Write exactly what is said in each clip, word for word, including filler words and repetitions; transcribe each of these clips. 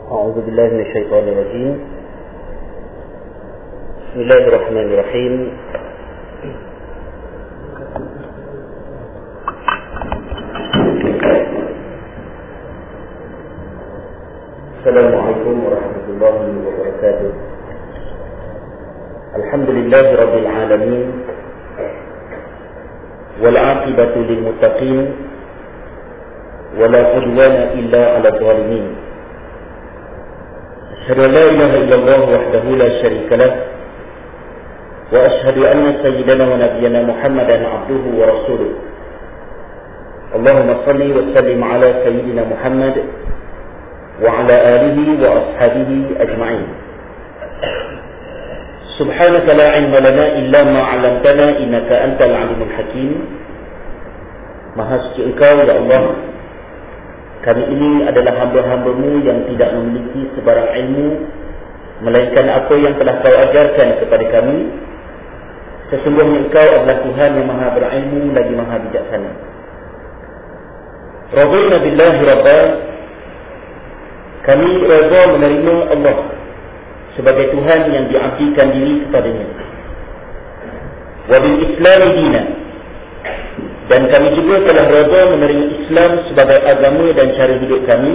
أعوذ بالله من الشيطان الرجيم. بسم الله الرحمن الرحيم. السلام عليكم ورحمة الله وبركاته. الحمد لله رب العالمين والعاقبة للمتقين ولا عدوان إلا على الظالمين. أشهد أن لا إله إلا الله وحده لا شريك له وأشهد أن سيدنا ونبينا محمدا عبده ورسوله. اللهم صل وسلم على سيدنا محمد وعلى آله وأصحابه أجمعين. سبحانك لا علم لنا إلا ما علمتنا إنك أنت العليم الحكيم. Maha suci Engkau ya Allah, kami ini adalah hamba-hamba-Mu yang tidak memiliki sebarang ilmu melainkan apa yang telah Kau ajarkan kepada kami. Sesungguhnya Engkau adalah Tuhan yang maha berilmu lagi maha bijaksana. Radina billahi rabba, kami redha menerima Allah sebagai Tuhan yang diabdikan diri kepadanya. Wa bil Islam dina, dan kami juga telah redha menerima Islam sebagai agama dan cara hidup kami.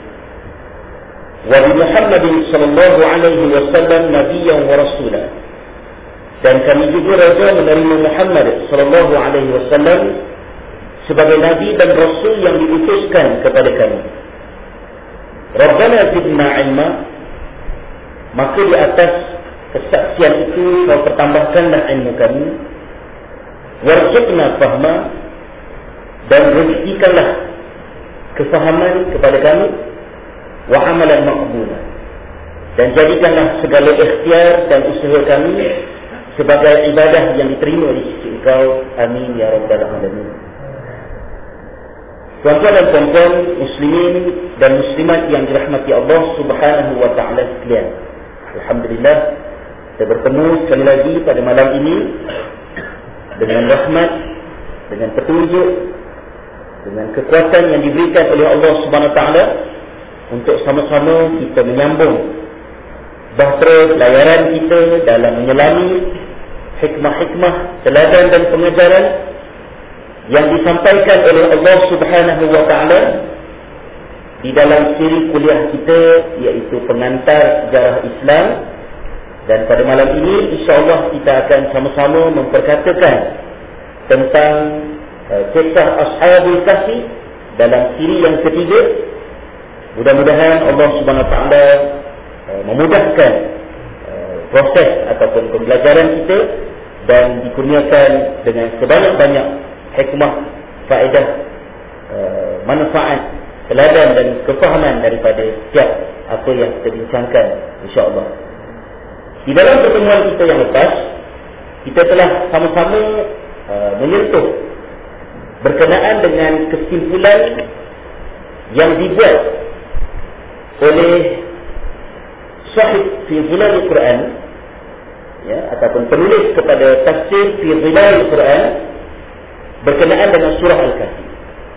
Wa bi Muhammadin sallallahu alaihi wasallam nabiyyan wa rasula, dan kami juga redha menerima Muhammad sallallahu alaihi wasallam sebagai nabi dan rasul yang diutuskan kepada kami. Rabbana zidna ilma, maka di atas kesaksian itu Kau pertambahkanlah ilmu kami. Warzuqna fahma, dan rezekikanlah kefahaman kepada kami. Wa amalan maqbula, dan jadikanlah segala ikhtiar dan usaha kami sebagai ibadah yang diterima di sisi Engkau. Amin ya rabbal alamin. Tuan-tuan dan puan-puan, muslimin dan muslimat yang dirahmati Allah Subhanahu wa taala sekalian, alhamdulillah kita bertemu sekali lagi pada malam ini dengan rahmat, dengan petunjuk, dengan kekuatan yang diberikan oleh Allah Subhanahu wa taala untuk sama-sama kita menyambung bahtera pelayaran kita dalam menyelami hikmah-hikmah, teladan dan pengajaran yang disampaikan oleh Allah Subhanahu wa taala di dalam siri kuliah kita, iaitu pengantar sejarah Islam. Dan pada malam ini insya-Allah kita akan sama-sama memperkatakan tentang uh, kisah Ashabul Kahfi dalam siri yang ketiga. Mudah-mudahan Allah Subhanahu wa taala uh, memudahkan uh, proses ataupun pembelajaran kita dan dikurniakan dengan sebanyak-banyak hikmah, faedah, uh, manfaat, teladan dan kefahaman daripada setiap apa yang kita bincangkan insya-Allah. Di dalam pertemuan kita yang lepas, kita telah sama-sama uh, menyentuh berkenaan dengan kesimpulan yang dibuat oleh Sahib fi Zilal Al-Quran, ya, ataupun penulis kepada tafsir fi Zilal Al-Quran berkenaan dengan surah Al-Kahfi.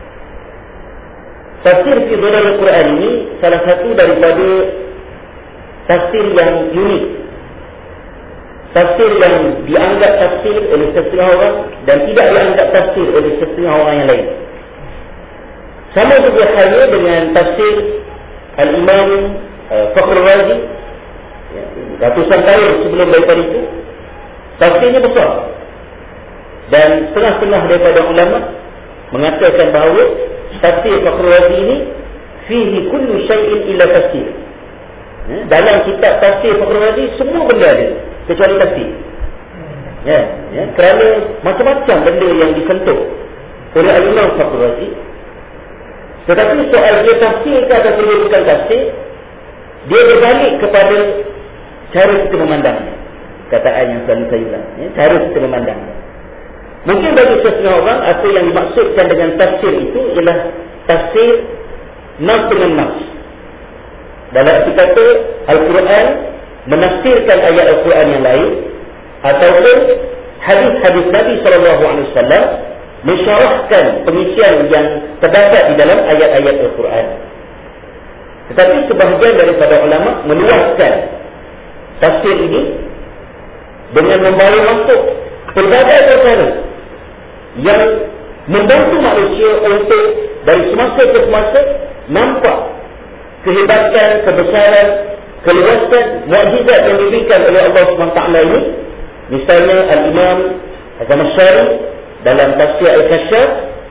Tafsir fi Zilal Al-Quran ini salah satu daripada tafsir yang unik, tafsir yang dianggap tafsir oleh setengah orang dan tidak dianggap tafsir oleh setengah orang yang lain. Sama juga halnya dengan tafsir Al-Imam uh, Fakhrul Razi, ya, ratusan tahun sebelum daripada itu. Tafsirnya besar, dan setengah-setengah daripada ulama mengatakan bahawa tafsir Fakhrul Razi ini fihi kullu syai'in illa tafsir. Ya, dalam kitab tafsir Fakhrul Razi semua benda ada kecuali tafsir. Ya, ya, kerana macam-macam benda yang disentuh oleh Al-Imam Fakhrul Razi. Tetapi soal dia tafsir ke atau dia bukan tafsir, dia berbalik kepada cara kita memandangnya. Kataan yang selalu saya ulang, ya, cara kita memandangnya. Mungkin bagi setengah orang, apa yang dimaksudkan dengan tafsir itu ialah tafsir nas dengan nas. Dalam arti kata Al-Quran menafsirkan ayat Al-Quran yang lain, ataupun hadis-hadis Nabi sallallahu alaihi wasallam mensyarahkan pengisian yang terdapat di dalam ayat-ayat Al-Quran. Tetapi sebahagian daripada ulama meluaskan tafsir ini dengan membawa masuk pelbagai perkara yang membantu manusia untuk dari semasa ke semasa nampak kehebatan, kebesaran, keluasan, mukjizat yang diberikan oleh Allah subhanahu wa taala ini. Misalnya Al-Imam Az-Zamakhsyari dalam tafsir Al-Kasyaf,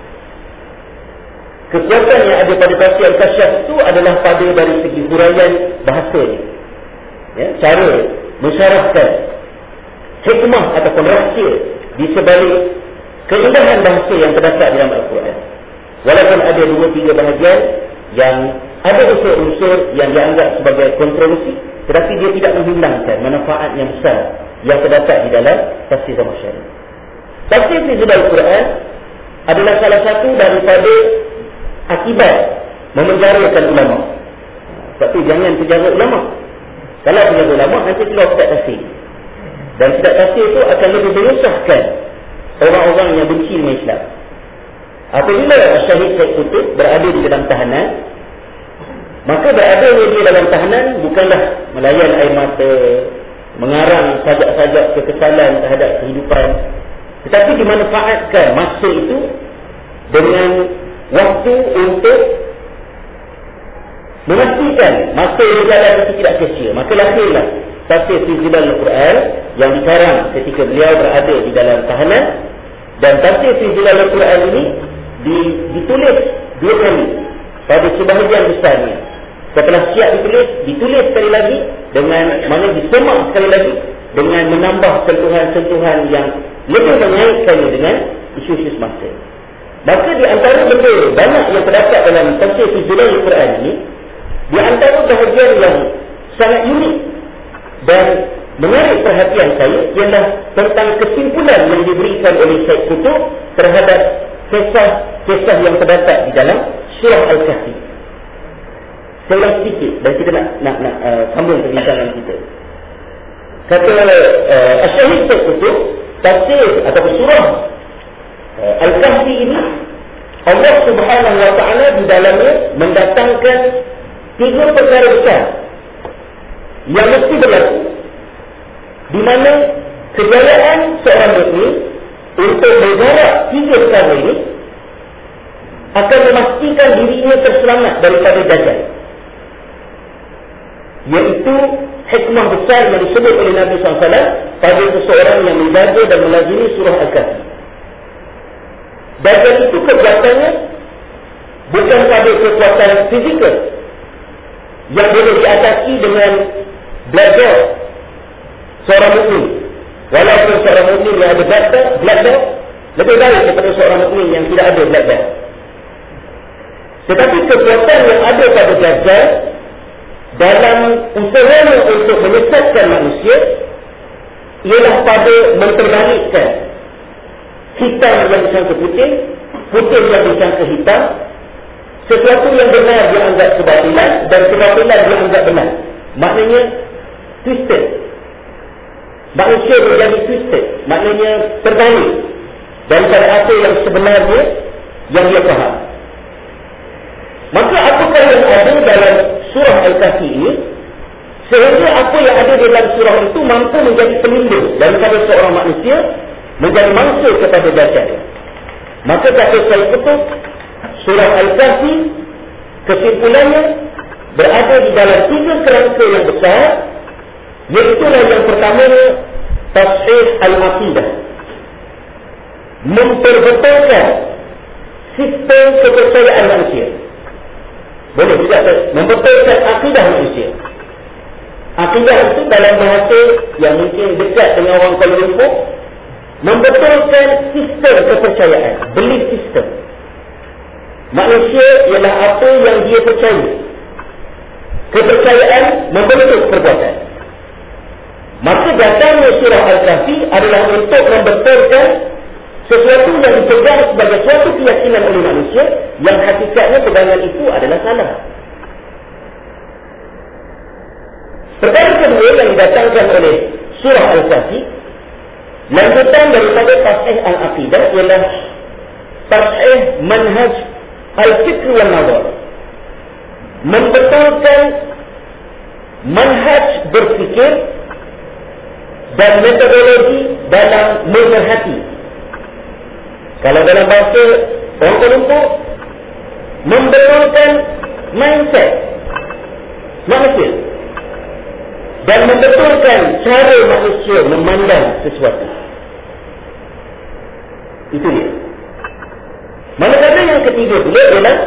kekuatan yang ada pada tafsir Al-Kasyaf itu adalah pada dari segi huraian bahasa ini, ya, cara mensyarahkan hikmah ataupun rahsia di sebalik keindahan bahasa yang terdapat dalam Al-Quran. Walaupun ada dua tiga bahagian yang ada unsur-unsur yang dianggap sebagai kontroversi, tetapi dia tidak menghilangkan manfaat yang besar yang terdapat di dalam tafsir Zamakhsyari. Tafsir fi Zilal Al-Quran adalah salah satu daripada akibat memenjarakan ulama. Sebab tu jangan penjara ulama. Kalau penjara ulama, nanti keluar kitab tafsir. Dan kitab tafsir itu akan lebih menyusahkan orang-orang yang benci dengan Islam. Apabila Syahid Said Qutb berada di dalam tahanan, maka berada dia dalam tahanan bukanlah melayan air mata, mengarang sajak-sajak kekesalan terhadap kehidupan, tetapi dimanfaatkan masa itu dengan waktu untuk memastikan masa yang berjalan itu tidak sia-sia. Maka lahirlah tafsir fi Zilal Al-Quran yang dikarang ketika beliau berada di dalam tahanan. Dan tafsir fi Zilal Al-Quran ini ditulis dua kali pada sebahagian besarnya. Setelah siap ditulis, ditulis sekali lagi dengan mana disemak sekali lagi dengan menambah sentuhan-sentuhan yang lebih mengaitkannya dengan isu-isu semasa. Maka di antara benda banyak yang terdapat dalam tafsir fi Zilal Al-Quran ini, di antara bahagian yang sangat unik dan menarik perhatian saya ialah tentang kesimpulan yang diberikan oleh Said Qutb terhadap kisah-kisah yang terdapat di dalam surah Al-Kahfi. Saya ulang sedikit dan kita nak, nak, nak uh, sambung perbincangan kita. Kata uh, Syahid Said Qutb, tafsir atau surah uh, Al-Kahfi ini, Allah Subhanahu wa taala di dalamnya mendatangkan tiga perkara besar yang mesti berlaku, di mana kejayaan seorang mukmin untuk bergerak tiga perkara ini akan memastikan dirinya terselamat daripada dajjal, iaitu hikmah besar yang disebut oleh Nabi sallallahu alaihi wasallam pada seseorang yang menjaga dan melazimi surah Al-Kahfi. Dajjal itu kekuatannya bukan pada kekuatan fizikal yang boleh diatasi dengan belajar seorang mukmin. Walaupun seorang mukmin yang ada belajar, belajar lebih baik daripada seorang mukmin yang tidak ada belajar. Tetapi kekuatan yang ada pada dajjal dalam usahanya untuk menyesatkan manusia ialah pada memperbalikkan hitam yang disangka putih, putih yang disangka hitam. Sesuatu yang benar dianggap kebatilan dan kebatilan dianggap benar. Maknanya twisted. Manusia menjadi twisted, maknanya terbalik daripada apa yang sebenarnya yang dia faham. Maka apakah yang ada dalam surah Al-Kahfi ini sehingga apa yang ada dalam surah itu mampu menjadi pelindung daripada seorang manusia menjadi mangsa kepada dajjal. Maka kata Said Qutb, surah Al-Kahfi kesimpulannya berada di dalam tiga kerangka yang besar, iaitu yang pertamanya tashih al-aqidah, memperbetulkan sistem kepercayaan manusia. Boleh juga membetulkan akidah manusia. Akidah itu dalam bahasa yang mungkin dekat dengan orang Kuala Lumpur, membetulkan sistem kepercayaan, belief system. Manusia ialah apa yang dia percaya. Kepercayaan membentuk perbuatan. Maka datangnya surah Al-Kahfi adalah untuk membetulkan sesuatu yang dipegang sebagai suatu keyakinan oleh manusia yang hakikatnya pegangan itu adalah salah. Perkara kedua yang didatangkan oleh surah Al-Kahfi, lanjutan daripada tashih al-aqidah, ialah tashih manhaj al-fikr wal nazar, membetulkan manhaj berfikir dan metodologi dalam memerhati. Kalau dalam bahasa orang Kuala membetulkan mindset manusia dan membetulkan cara manusia memandang sesuatu. Itu dia. Manakala yang ketiga pula ialah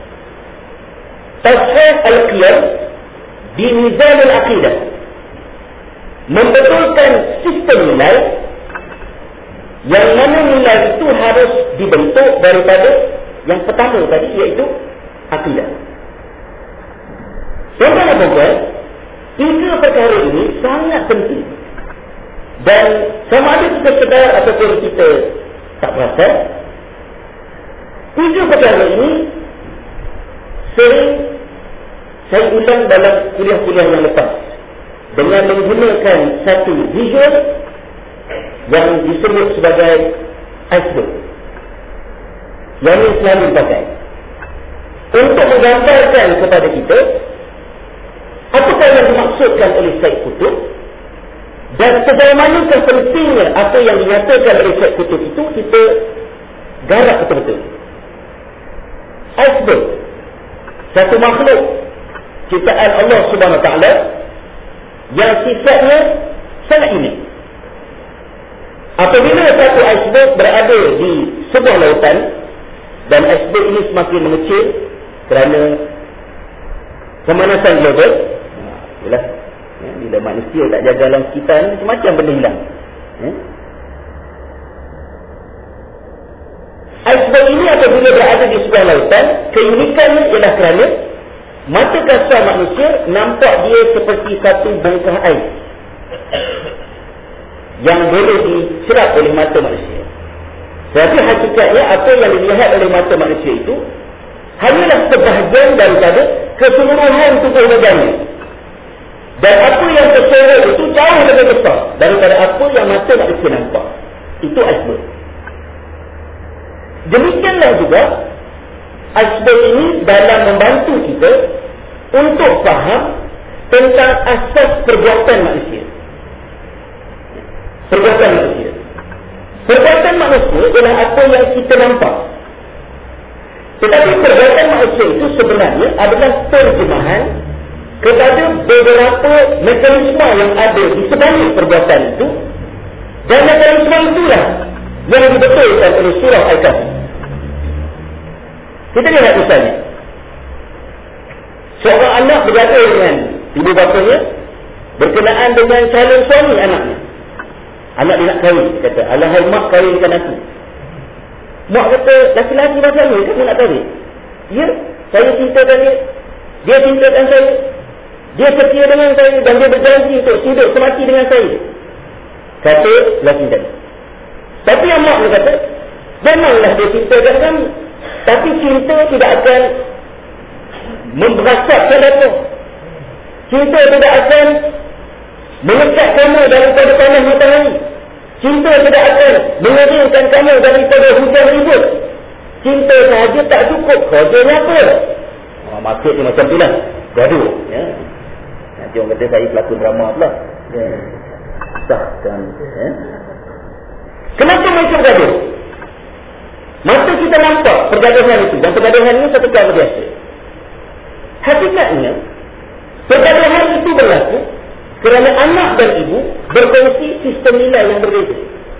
tashih al-qiyam di mizan al-aqidah, membetulkan sistem nilai yang mana nilai itu harus dibentuk daripada yang pertama tadi, iaitu akidah. Tuan-tuan dan puan, tiga perkara ini sangat penting. Dan sama ada kita sedar ataupun kita tak perasan, tiga perkara ini sering saya ulang dalam kuliah-kuliah yang lepas dengan menggunakan satu visual yang disebut sebagai iceberg, yang ini selalu dipakai untuk menggambarkan kepada kita apakah yang dimaksudkan oleh Syed Qutb dan sejauh manakah pentingnya apa yang dinyatakan oleh Syed Qutb itu kita garap betul-betul. Iceberg, satu makhluk ciptaan Allah Subhanahu Wa Taala yang sifatnya sangat unik. Apabila satu iceberg berada di sebuah lautan dan iceberg ini semakin mengecil kerana pemanasan global, itulah ya, bila manusia tak jaga alam sekitar, macam-macam benda hilang. Ya. Iceberg ini apabila berada di sebuah lautan, keunikannya ialah kerana mata kasar manusia nampak dia seperti satu bongkah air yang boleh diserap oleh mata manusia. Tapi hakikatnya apa yang dilihat oleh mata manusia itu hanyalah sebahagian daripada keseluruhan tubuh negara. Dan apa yang tersorot itu jauh lebih besar daripada apa yang mata manusia nampak. Itu iceberg. Demikianlah juga iceberg ini dalam membantu kita untuk faham tentang asas perbuatan manusia. Perbuatan manusia. Perbuatan manusia ialah apa yang kita nampak. Tetapi perbuatan manusia itu sebenarnya adalah terjemahan kepada beberapa mekanisme yang ada di sebalik perbuatan itu, dan mekanisme itulah yang dibetulkan oleh surah Al-Kahfi. Kita lihat misalnya, seorang anak bergaduh dengan ibu bapanya berkenaan dengan calon suami anaknya. Anak dia nak kahwin, kata, alahai mak kahwinkan aku. Mak kata, laki-laki macam ni kamu nak kahwin? Ya, saya cintakan dia, dia cintakan saya, dia setia dengan saya dan dia berjanji untuk hidup semati dengan saya, kata laki tadi. Tapi yang mak dia kata, memanglah dia cintakan kamu, tapi cinta tidak akan memberasapkan apa. Cinta tidak akan mengecat kamu daripada panas matahari. Cinta tidak akan mengeringkan kamu daripada hujan ribut. Cinta sahaja tak cukup, kerjanya apa? Oh, maksudnya macam tu lah, gaduh. Ya. Nanti orang kata saya pelakon drama pula. Ya. Sahkan. Ya. Kenapa mereka bergaduh? Masa kita nampak pergaduhan itu, dan pergaduhan ini satu perkara biasa. Hakikatnya, pergaduhan itu berlaku kerana anak dan ibu berkongsi sistem nilai yang berbeza.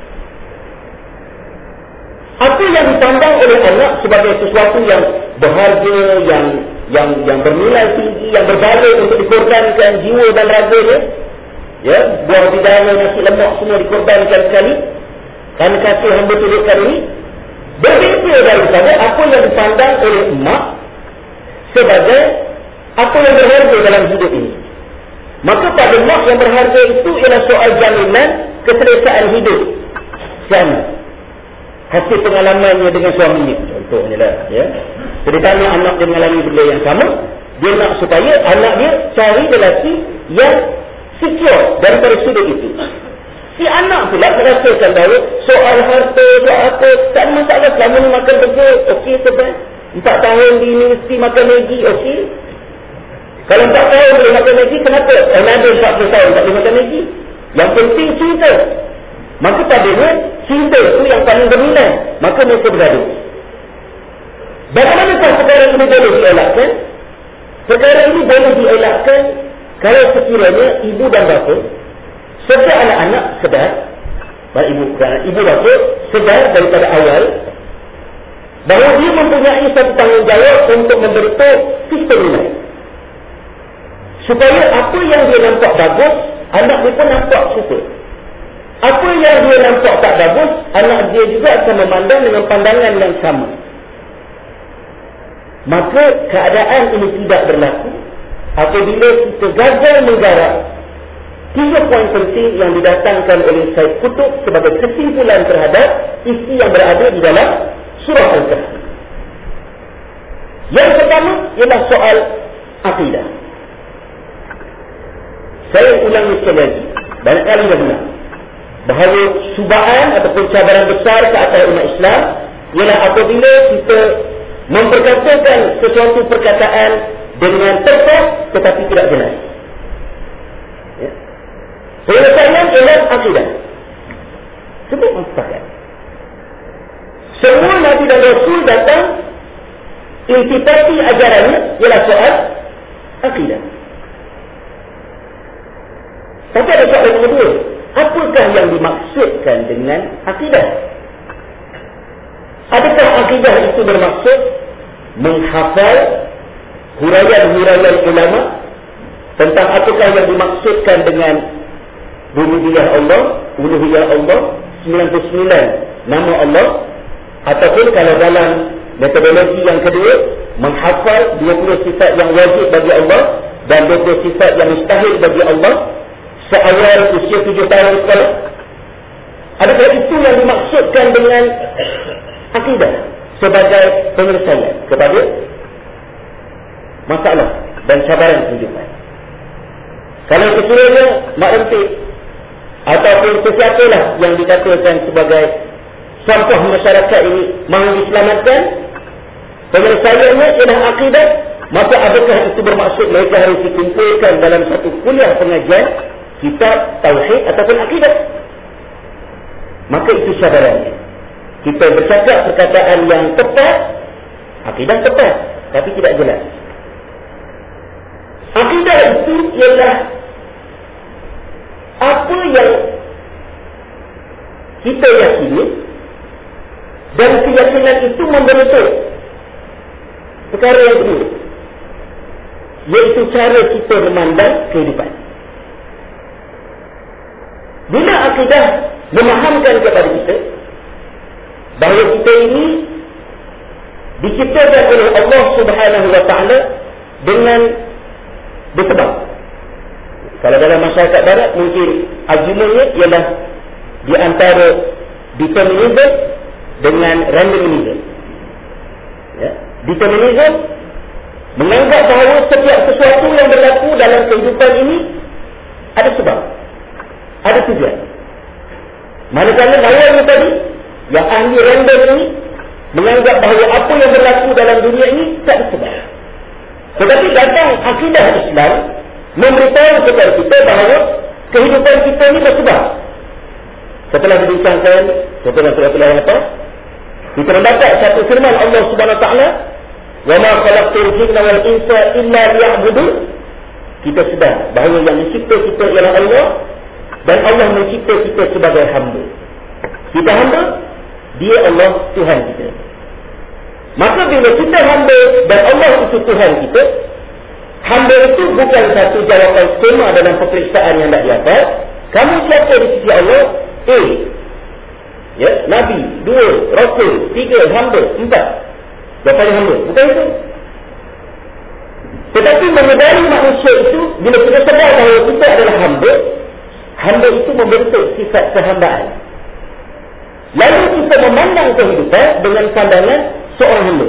Apa yang dipandang oleh anak sebagai sesuatu yang berharga, yang yang yang bernilai tinggi, yang berbaloi untuk dikorbankan jiwa dan raganya, ya, buah bidara, nasi lemak semua dikorbankan sekali kerana kasih hamba tunjukkan ini, berbeza daripada apa yang dipandang oleh emak sebagai apa yang berharga dalam hidup ini. Maka pada mak yang berharga itu ialah soal jaminan keselesaan hidup suami, hasil pengalamannya dengan suaminya, contohnya lah, ya. Ceritanya anak dia mengalami benda yang sama, dia nak supaya anak dia cari lelaki yang secure daripada sudut itu. Si anak pula merasakan bahawa soal harta, soal apa, tak ada masalah. Selama ni makan burger, okey, sebab empat tahun di universiti makan lagi, okey. Kalau empat tahun boleh makan Maggi, kenapa Ronaldo empat puluh tahun tak boleh makan Maggi? Yang penting cinta. Maka padanya cinta itu yang paling dominan. Maka mereka bergaduh. Bagaimanakah perkara ini boleh dielakkan? Perkara ini boleh dielakkan kalau sekiranya ibu dan bapa serta anak-anak sedar, baik ibu dan ibu bapa sedar daripada awal bahawa dia mempunyai satu tanggungjawab untuk membentuk sistem nilai. Supaya apa yang dia nampak bagus, anak dia pun nampak suka. Apa yang dia nampak tak bagus, anak dia juga akan memandang dengan pandangan yang sama. Maka keadaan ini tidak berlaku apabila kita gagal menggarap tiga poin penting yang didatangkan oleh Syed Qutb sebagai kesimpulan terhadap isi yang berada di dalam surah Al-Kahfi. Yang pertama ialah soal akidah. Saya ulangi sekali lagi, banyak kali dah bilang bahawa cubaan ataupun cabaran besar ke atas umat Islam ialah apabila kita memperkatakan sesuatu perkataan dengan tepat tetapi tidak jelas. Ya. Penyelesaian ialah akidah. Sebut maksudkan semua Nabi dan Rasul datang intipati ajarannya ialah soal akidah. Tapi ada soalan yang kedua, apakah yang dimaksudkan dengan akidah? Adakah akidah itu bermaksud menghafal huraian-huraian ulama tentang apakah yang dimaksudkan dengan rububiyah Allah, uluhiyah Allah, sembilan puluh sembilan nama Allah, ataupun kalau dalam metodologi yang kedua menghafal dua puluh sifat yang wajib bagi Allah dan dua puluh sifat yang mustahil bagi Allah seawal usia tujuh tahun sekolah. Adakah itu yang dimaksudkan dengan akidah sebagai penyelesaian kepada masalah dan cabaran kehidupan? Kalau kesulanya mak rempit ataupun sesiapalah yang dikatakan sebagai sampah masyarakat ini mahu diselamatkan, penyelesaiannya ialah akidah, maka adakah itu bermaksud mereka harus dikumpulkan dalam satu kuliah pengajian kitab tauhid ataupun akidah? Maka itu cabarannya. Kita bercakap perkataan yang tepat, akidah tepat, tapi tidak jelas. Akidah itu ialah apa yang kita yakini dan keyakinan itu membentuk perkara yang kedua, iaitu cara kita memandang kehidupan. Bila akidah memahamkan kepada kita bahawa kita ini diciptakan oleh Allah Subhanahu wa taala dengan bersebab. Kalau dalam masyarakat barat mungkin argumennya ialah di antara determinism dengan randomism. Ya, determinism menganggap bahawa setiap sesuatu yang berlaku dalam kehidupan ini ada sebab, ada tujuan. Manakala lawan tadi yang ahli random ini menganggap bahawa apa yang berlaku dalam dunia ini tak ada sebab. Tetapi datang akidah Islam memberitahu kepada kita bahawa kehidupan kita ini bersebab. Setelah dibincangkan setelah surah yang atas, kita mendapat satu firman Allah Subhanahu wa taala, "Wa ma khalaqtul jinna wal insa illa liya'budun." Kita sedar bahawa yang mencipta kita ialah Allah dan Allah mencipta kita sebagai hamba. Kita hamba, dia Allah Tuhan kita. Maka bila kita hamba dan Allah itu Tuhan kita, hamba itu bukan satu jawapan skema dalam peperiksaan yang tak dapat. Kamu siapa di sisi Allah? A, ya, Nabi. Dua, Rasul. Tiga, hamba. Empat, jawapan hamba. Bukan itu. Tetapi menyedari manusia itu, bila kita sedar bahawa kita adalah hamba, hamba itu membentuk sifat kehambaan. Lalu kita memandang kehidupan dengan pandangan seorang hamba.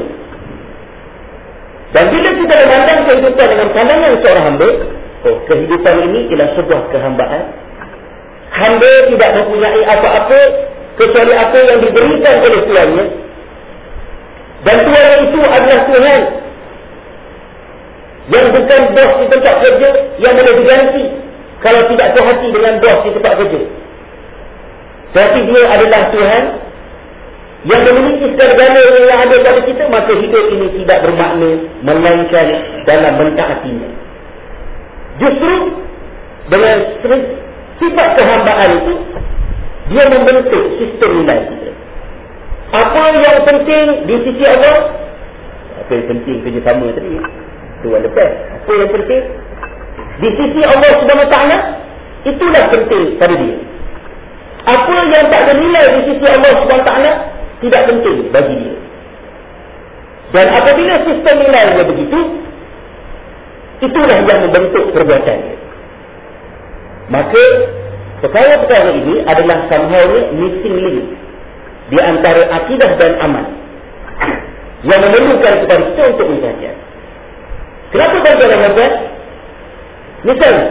Dan bila kita memandang kehidupan dengan pandangan seorang hamba, oh, kehidupan ini ialah sebuah kehambaan. Hamba tidak mempunyai apa-apa kecuali apa yang diberikan oleh Tuhannya. Dan Tuhan itu adalah Tuhan Yang bukan bos di tempat kerja yang boleh diganti kalau tidak puas hati dengan bos di tempat kerja. Tapi dia adalah Tuhan yang memiliki segala yang ada pada kita, maka hidup ini tidak bermakna melainkan dalam mentaatinya. Justru dengan sifat kehambaan itu, dia membentuk sistem nilai kita. Apa yang penting di sisi Allah? Apa yang penting kerjasama tadi? Itu yang lepas. Apa yang penting di sisi Allah Subhanahu Wa Taala, itulah penting pada dia. Apa yang tak ada nilai di sisi Allah Subhanahu Wa Taala tidak penting bagi dia. Dan apabila sistem nilainya begitu, itulah yang membentuk perbuatannya. Maka perkara-perkara ini adalah somehow missing link di antara akidah dan amal yang memerlukan kepada kita untuk mempelajari. Kenapa tuan-tuan? Misalnya,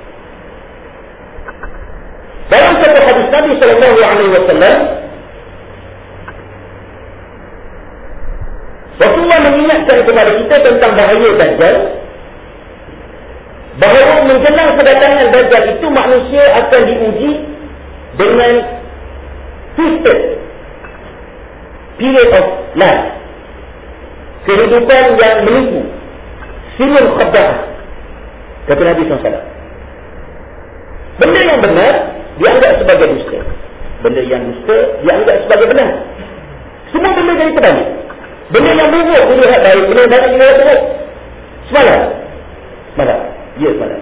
dalam satu hadis Nabi sallallahu alaihi wasallam, Rasulullah mengingatkan kepada kita tentang bahaya Dajjal, bahawa menjelang kedatangan Dajjal itu manusia akan diuji dengan twisted period of life, kehidupan yang menipu, silul khadah, kata Nabi sallallahu alaihi wasallam. Benda yang benar dianggap sebagai dusta, benda yang dusta dianggap sebagai benar. Semua benda jadi terbalik. Benda yang buruk dilihat baik, benda yang baik dilihat buruk. Semalam Semalam Ya semalam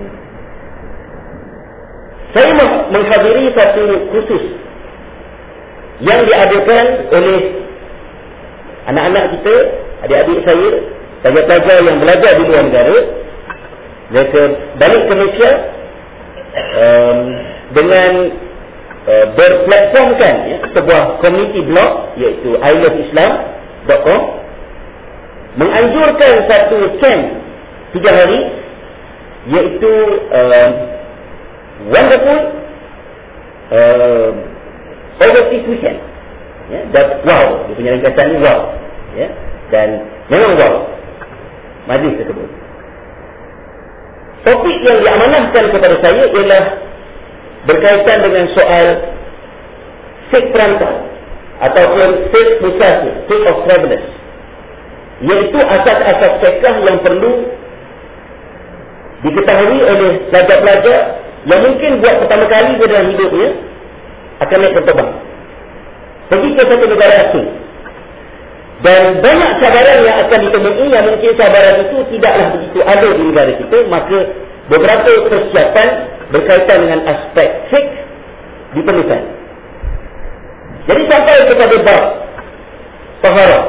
saya menghadiri satu kursus yang diadakan oleh anak-anak kita, adik-adik saya, pelajar-pelajar yang belajar di luar negara. Mereka balik ke Malaysia um, dengan uh, berplatformkan ya, sebuah community blog, iaitu I love islam dot com, menganjurkan satu camp tiga hari, iaitu uh, wonderful uh, overseas weekend ya, dan wow, dia punya ringkasan ni wow ya, dan memang wow majlis tersebut. Topik yang diamanahkan kepada saya ialah berkaitan dengan soal fake perantau ataupun fake musafir, fake of travelers, iaitu asas-asas fiqh yang perlu diketahui oleh pelajar-pelajar yang mungkin buat pertama kali dalam hidupnya akan naik terbang pergi ke satu negara asing, dan banyak cabaran yang akan ditemui yang mungkin cabaran itu tidaklah begitu ada di negara kita. Maka beberapa persiapan berkaitan dengan aspek fiqh diperlukan. Jadi sampai kepada bab taharah.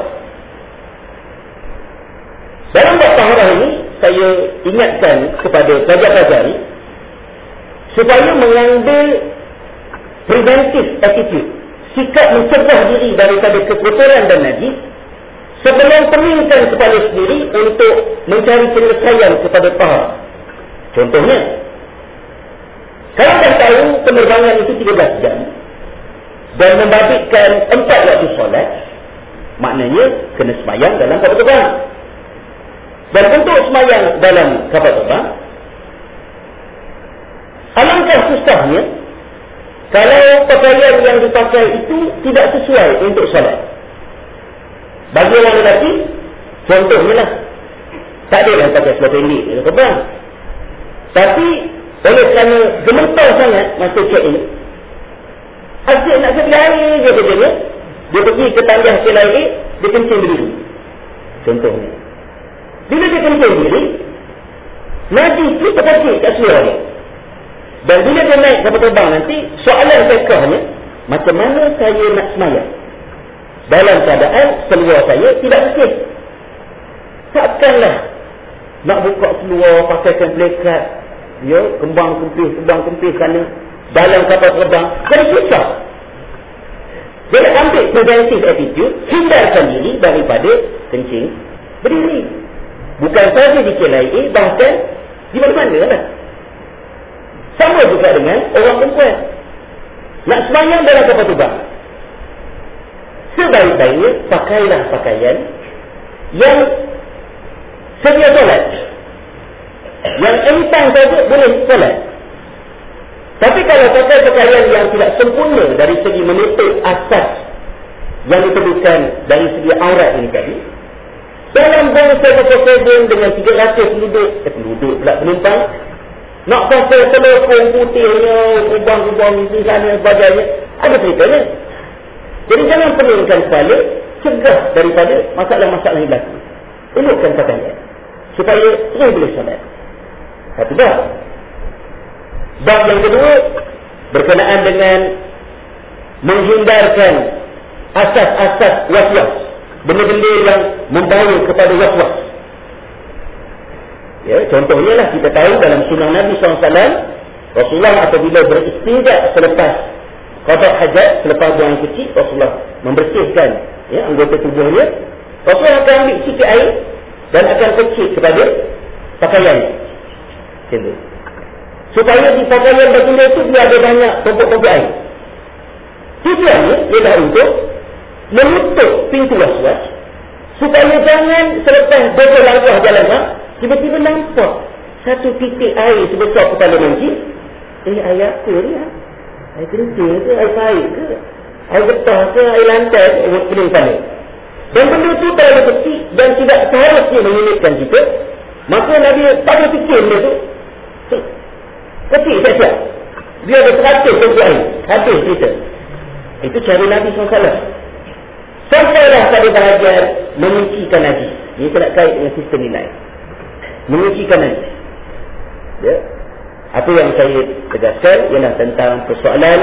Dalam bab taharah ini saya ingatkan kepada pelajar-pelajar ini supaya mengambil preventive attitude, sikap mencegah diri daripada kekotoran dan najis, sebelum peningkan kepala sendiri untuk mencari penyelesaian kepada taharah. Contohnya, kalau dah tahu penerbangan itu tiga belas jam dan membabitkan empat waktu solat, maknanya kena semayang dalam kapal terbang. Dan untuk semayang dalam kapal terbang, alangkah susahnya kalau pakaian yang dipakai itu tidak sesuai untuk solat. Bagi orang lelaki, contohnya lah, tak ada yang pakai seluar pendek dalam terbang. Tapi oleh kerana gemetar sangat masa check in, asyik nak sebelah air je kerjanya, dia pergi ke tandas K L I A, dia kencing berdiri. Contohnya, bila dia kencing berdiri, najis tu terkacik kat seluar dia. Dan bila dia naik kapal terbang nanti, soalan fiqhnya, macam mana saya nak semayang dalam keadaan seluar saya tidak bersih? Takkanlah nak buka seluar, pakaikan plekat, ya, kembang kempis, kembang kempis sana dalam kapal terbang, jadi susah. Jadi ambil preventive attitude, hindarkan diri daripada kencing berdiri. Bukan saja di K L I A, bahkan di mana-mana lah. Sama juga dengan orang perempuan nak semayang dalam kapal terbang, sebaik-baiknya pakailah pakaian yang sedia solat. yang anytime saja boleh solat. Tapi kalau pakai pakaian yang tidak sempurna dari segi menutup asas yang disebutkan dari segi aurat ini tadi, dalam bangsa berkesehatan dengan tiga ratus penduduk, eh penduduk pula penumpang, nak pakai telefon putihnya, ubang-ubang di sana sebagainya, ada ceritanya. Jadi jangan peningkan kepala, cegah daripada masalah-masalah yang berlaku. Elokkan pakaian supaya terus boleh solat. Satu dah. Bab yang kedua berkenaan dengan menghindarkan asas-asas waswas, benda-benda yang membawa kepada waswas. Ya, contohnya lah kita tahu dalam sunnah Nabi sallallahu alaihi wasallam, Rasulullah apabila beristinja selepas qada hajat, selepas buang kecil, Rasulullah membersihkan ya, anggota tubuhnya. Rasulullah akan ambil sikit air dan akan kecil kepada pakaiannya. Gitu. Supaya di pakaian baginda itu dia ada banyak tumpuk-tumpuk air. Tujuannya ialah untuk menutup pintu waswas, supaya jangan selepas beberapa langkah jalan mak, tiba-tiba nampak satu titik air sebesar kepala mancing. Eh, air apa ni? Air kencing ke? Air pahit ke? Air getah ke? Air lantai ke? Pening kepala. Dan benda itu terlalu kecil dan tidak seharusnya menyulitkan kita. Maka Nabi tak boleh fikir benda itu. Kecil saja. Dia ada teratur tumpuk air. Habis cerita. Itu cara Nabi sallallahu alaihi wasallam. Sampailah pada bahagian menyucikan najis. Ini tidak kait dengan sistem nilai. Menyucikan najis. Ya. Apa yang saya tegaskan ialah tentang persoalan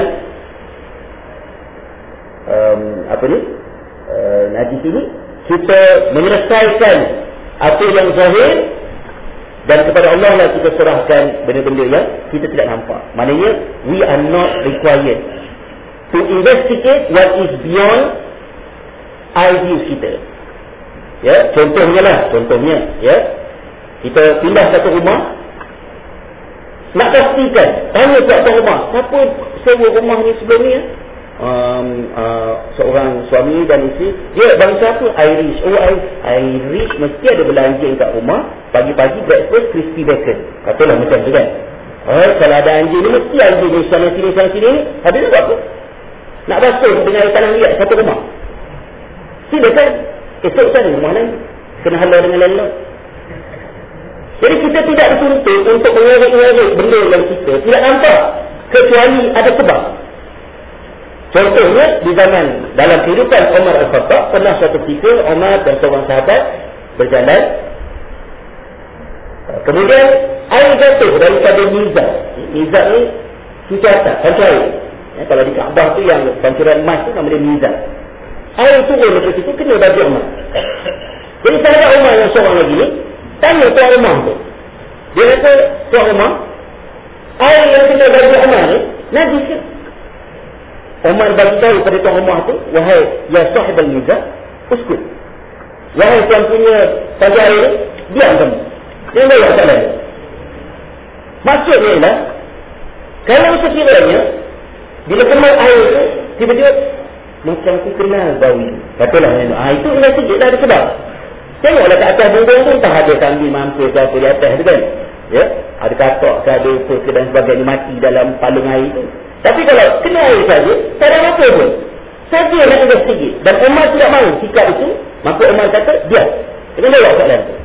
um, apa ni? Uh, najis ini. Kita menyelesaikan apa yang zahir, dan kepada Allah lah kita serahkan benda-benda yang kita tidak nampak. Maknanya we are not required to investigate what is beyond eye view kita. Ya, contohnya lah, contohnya, ya, kita pindah satu rumah, nak pastikan, tanya pihak rumah, siapa sewa rumah ni sebelum ni? Ya? Um, uh, seorang suami dan isteri, dia bangsa apa? Irish. Oh, Irish mesti ada belanja kat rumah. Pagi-pagi breakfast crispy bacon. Katalah macam tu kan. Oh, kalau ada anjing ni mesti anjing ni sana sini sana sini. Habis tu buat apa? Nak basuh dengan air tanah liat satu rumah. Silakan. Esok sana rumah lain kena halau dengan landlord. Jadi kita tidak dituntut untuk mengerik-ngerik benda yang kita tidak nampak, kecuali ada sebab. Contohnya di zaman dalam kehidupan Umar Al-Khattab, pernah suatu ketika Umar dan seorang sahabat berjalan, kemudian air jatuh daripada mizab. Mizab ni cuci atas, pancu air. Ya, kalau di Kaabah tu yang pancuran emas tu namanya mizab. Air turun dari situ kena baju Umar. Jadi sahabat Umar yang seorang lagi ni tanya tuan rumah tu. Dia kata, tuan rumah, air yang kena baju Umar ni najis ke? Umar bagi tahu pada tuan rumah tu, wahai ya sahib al-mizab, uskut. Wahai tuan punya pancu air ni, diam kamu. Jangan bayar salah. Maksudnya ialah, kalau sekiranya bila kemas air tu, tiba-tiba macam aku kenal bau ini. Katalah, ah, itu kena sikit dah ada sebab. Tengoklah kat atas bumbung tu, entah ada kambing mampir ke apa di atas tu kan. Ya, ada katak ke, ada apa ke dan sebagainya mati dalam palung air tu. Tapi kalau kena air saja, tak ada apa pun. Saja nak investigate. Dan Umar tidak mahu sikap itu, maka Umar kata, dia. Dia jawab soalan tu.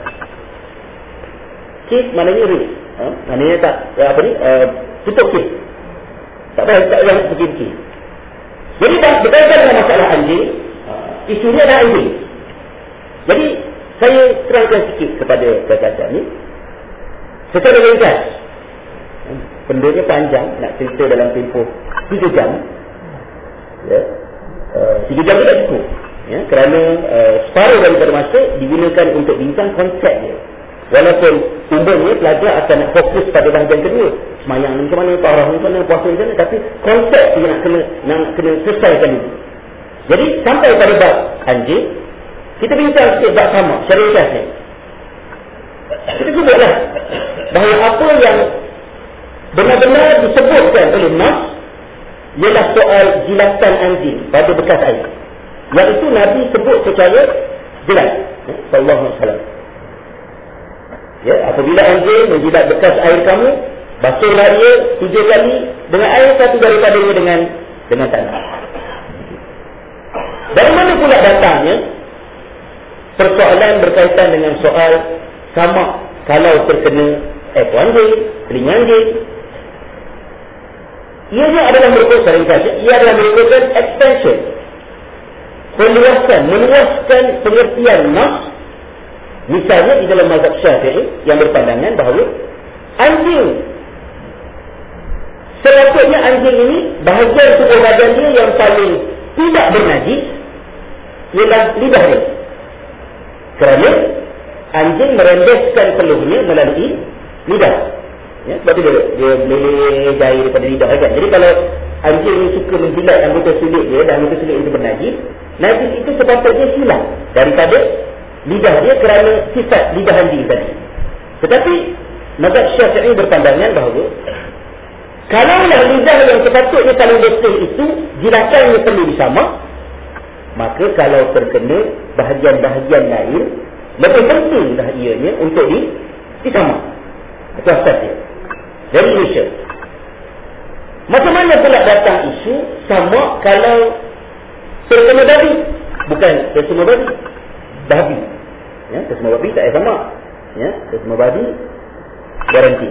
Kes maknanya real. Ha? Maknanya tak, apa ni, uh, tutup kes. Tak payah, tak payah fikir-fikir. Jadi berkaitan dengan masalah anjing, uh, isunya adalah anjing. Jadi, saya terangkan sikit kepada kaca-kaca ni. Secara ringkas, bendanya panjang, nak cerita dalam tempoh tiga jam. Ya. Uh, tiga jam tu tak cukup. Ya, kerana uh, separuh daripada masa digunakan untuk bincang konsep dia. Walaupun umumnya pelajar akan nak fokus pada bahagian kedua, semayang macam mana, tarah macam mana, puasa macam mana, tapi konsep dia nak kena nak kena selesaikan itu. Jadi sampai pada bab anjing, kita bincang sikit bab sama, secara ringkasnya. Kita sebutlah bahawa apa yang benar-benar disebutkan oleh Nas ialah soal jilatan anjing pada bekas air. Yang itu Nabi sebut secara jelas. Sallallahu alaihi wasallam. Ya, apabila anjing menjilat bekas air kamu, basuhlah dia tiga kali dengan air, satu daripadanya dengan dengan tanah. Dari mana pula datangnya persoalan berkaitan dengan soal sama kalau terkena ekor anjing, telinga anjing? Ianya adalah merupakan ia adalah merupakan extension, perluasan, meluaskan pengertian nas. Misalnya di dalam mazhab Syafi'i yang berpandangan bahawa anjing, sepatutnya anjing ini bahagian tubuh badan dia yang paling tidak bernajis ialah lidah dia. Kerana anjing merembeskan peluhnya melalui lidah. Ya, sebab itu dia, dia boleh jahit daripada lidah kan. Jadi kalau anjing ini suka menjilat anggota sulit dia dan anggota sulit itu bernajis, najis itu sepatutnya hilang daripada lidah dia kerana sifat lidah anjing tadi. Tetapi mazhab Syafi'i berpandangan bahawa kalaulah lidah yang sepatutnya paling bersih itu jilatannya perlu disamak, maka kalau terkena bahagian-bahagian lain, lebih pentinglah ianya untuk di, disamak. Itu asas dia. Dari Indonesia. Macam mana pula datang isu sama kalau terkena babi? Bukan terkena babi, babi. Ya, terkena babi tak ada sama. Ya, terkena babi garanti.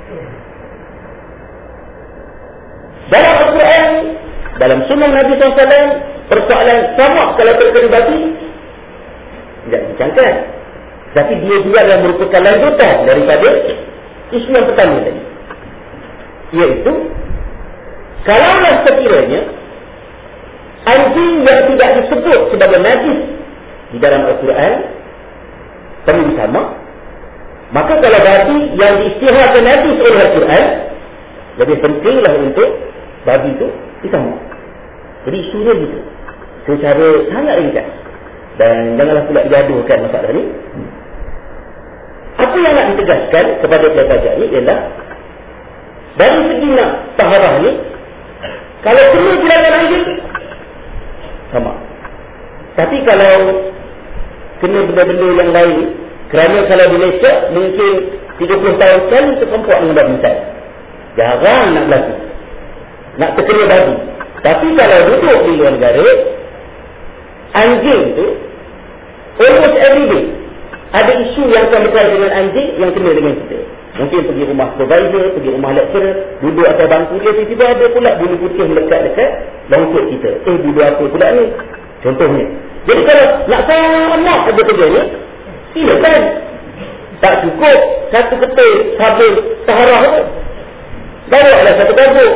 Dalam Al-Quran, dalam sunnah Nabi sallallahu alaihi wasallam, persoalan sama kalau terkena babi tidak dibincangkan. Tapi dia juga adalah merupakan lanjutan daripada isu yang pertama tadi. Iaitu, kalaulah sekiranya anjing yang tidak disebut sebagai najis di dalam Al-Quran perlu disamak, maka kalau babi yang diisytiharkan najis oleh Al-Quran, lebih pentinglah untuk babi itu disamak. Jadi isunya gitu, secara sangat ringkas. Dan janganlah pula digaduhkan masalah ini. Apa yang nak ditegaskan kepada pelajar ini ialah dari segi nak taharah ni, kalau kena jilatan anjing sama. Tapi kalau kena benda-benda yang lain, kerana kalau di Malaysia mungkin tiga puluh tahun sekali seperempuan dengan babi hutan, jarang nak berlaku, nak terkena babi. Tapi kalau duduk di luar negara, anjing tu almost every day ada isu yang akan berkait dengan anjing yang kena dengan kita. Mungkin pergi rumah supervisor, pergi rumah lecturer, duduk atas bangku dia, tiba-tiba ada pula bulu putih melekat-lekat longkot kita. Eh, bulu apa pula ni? Contohnya. Jadi kalau nak sama kerja-kerja ni, silakan. Tak cukup satu ketul sabun taharah tu, bawalah satu tabuk.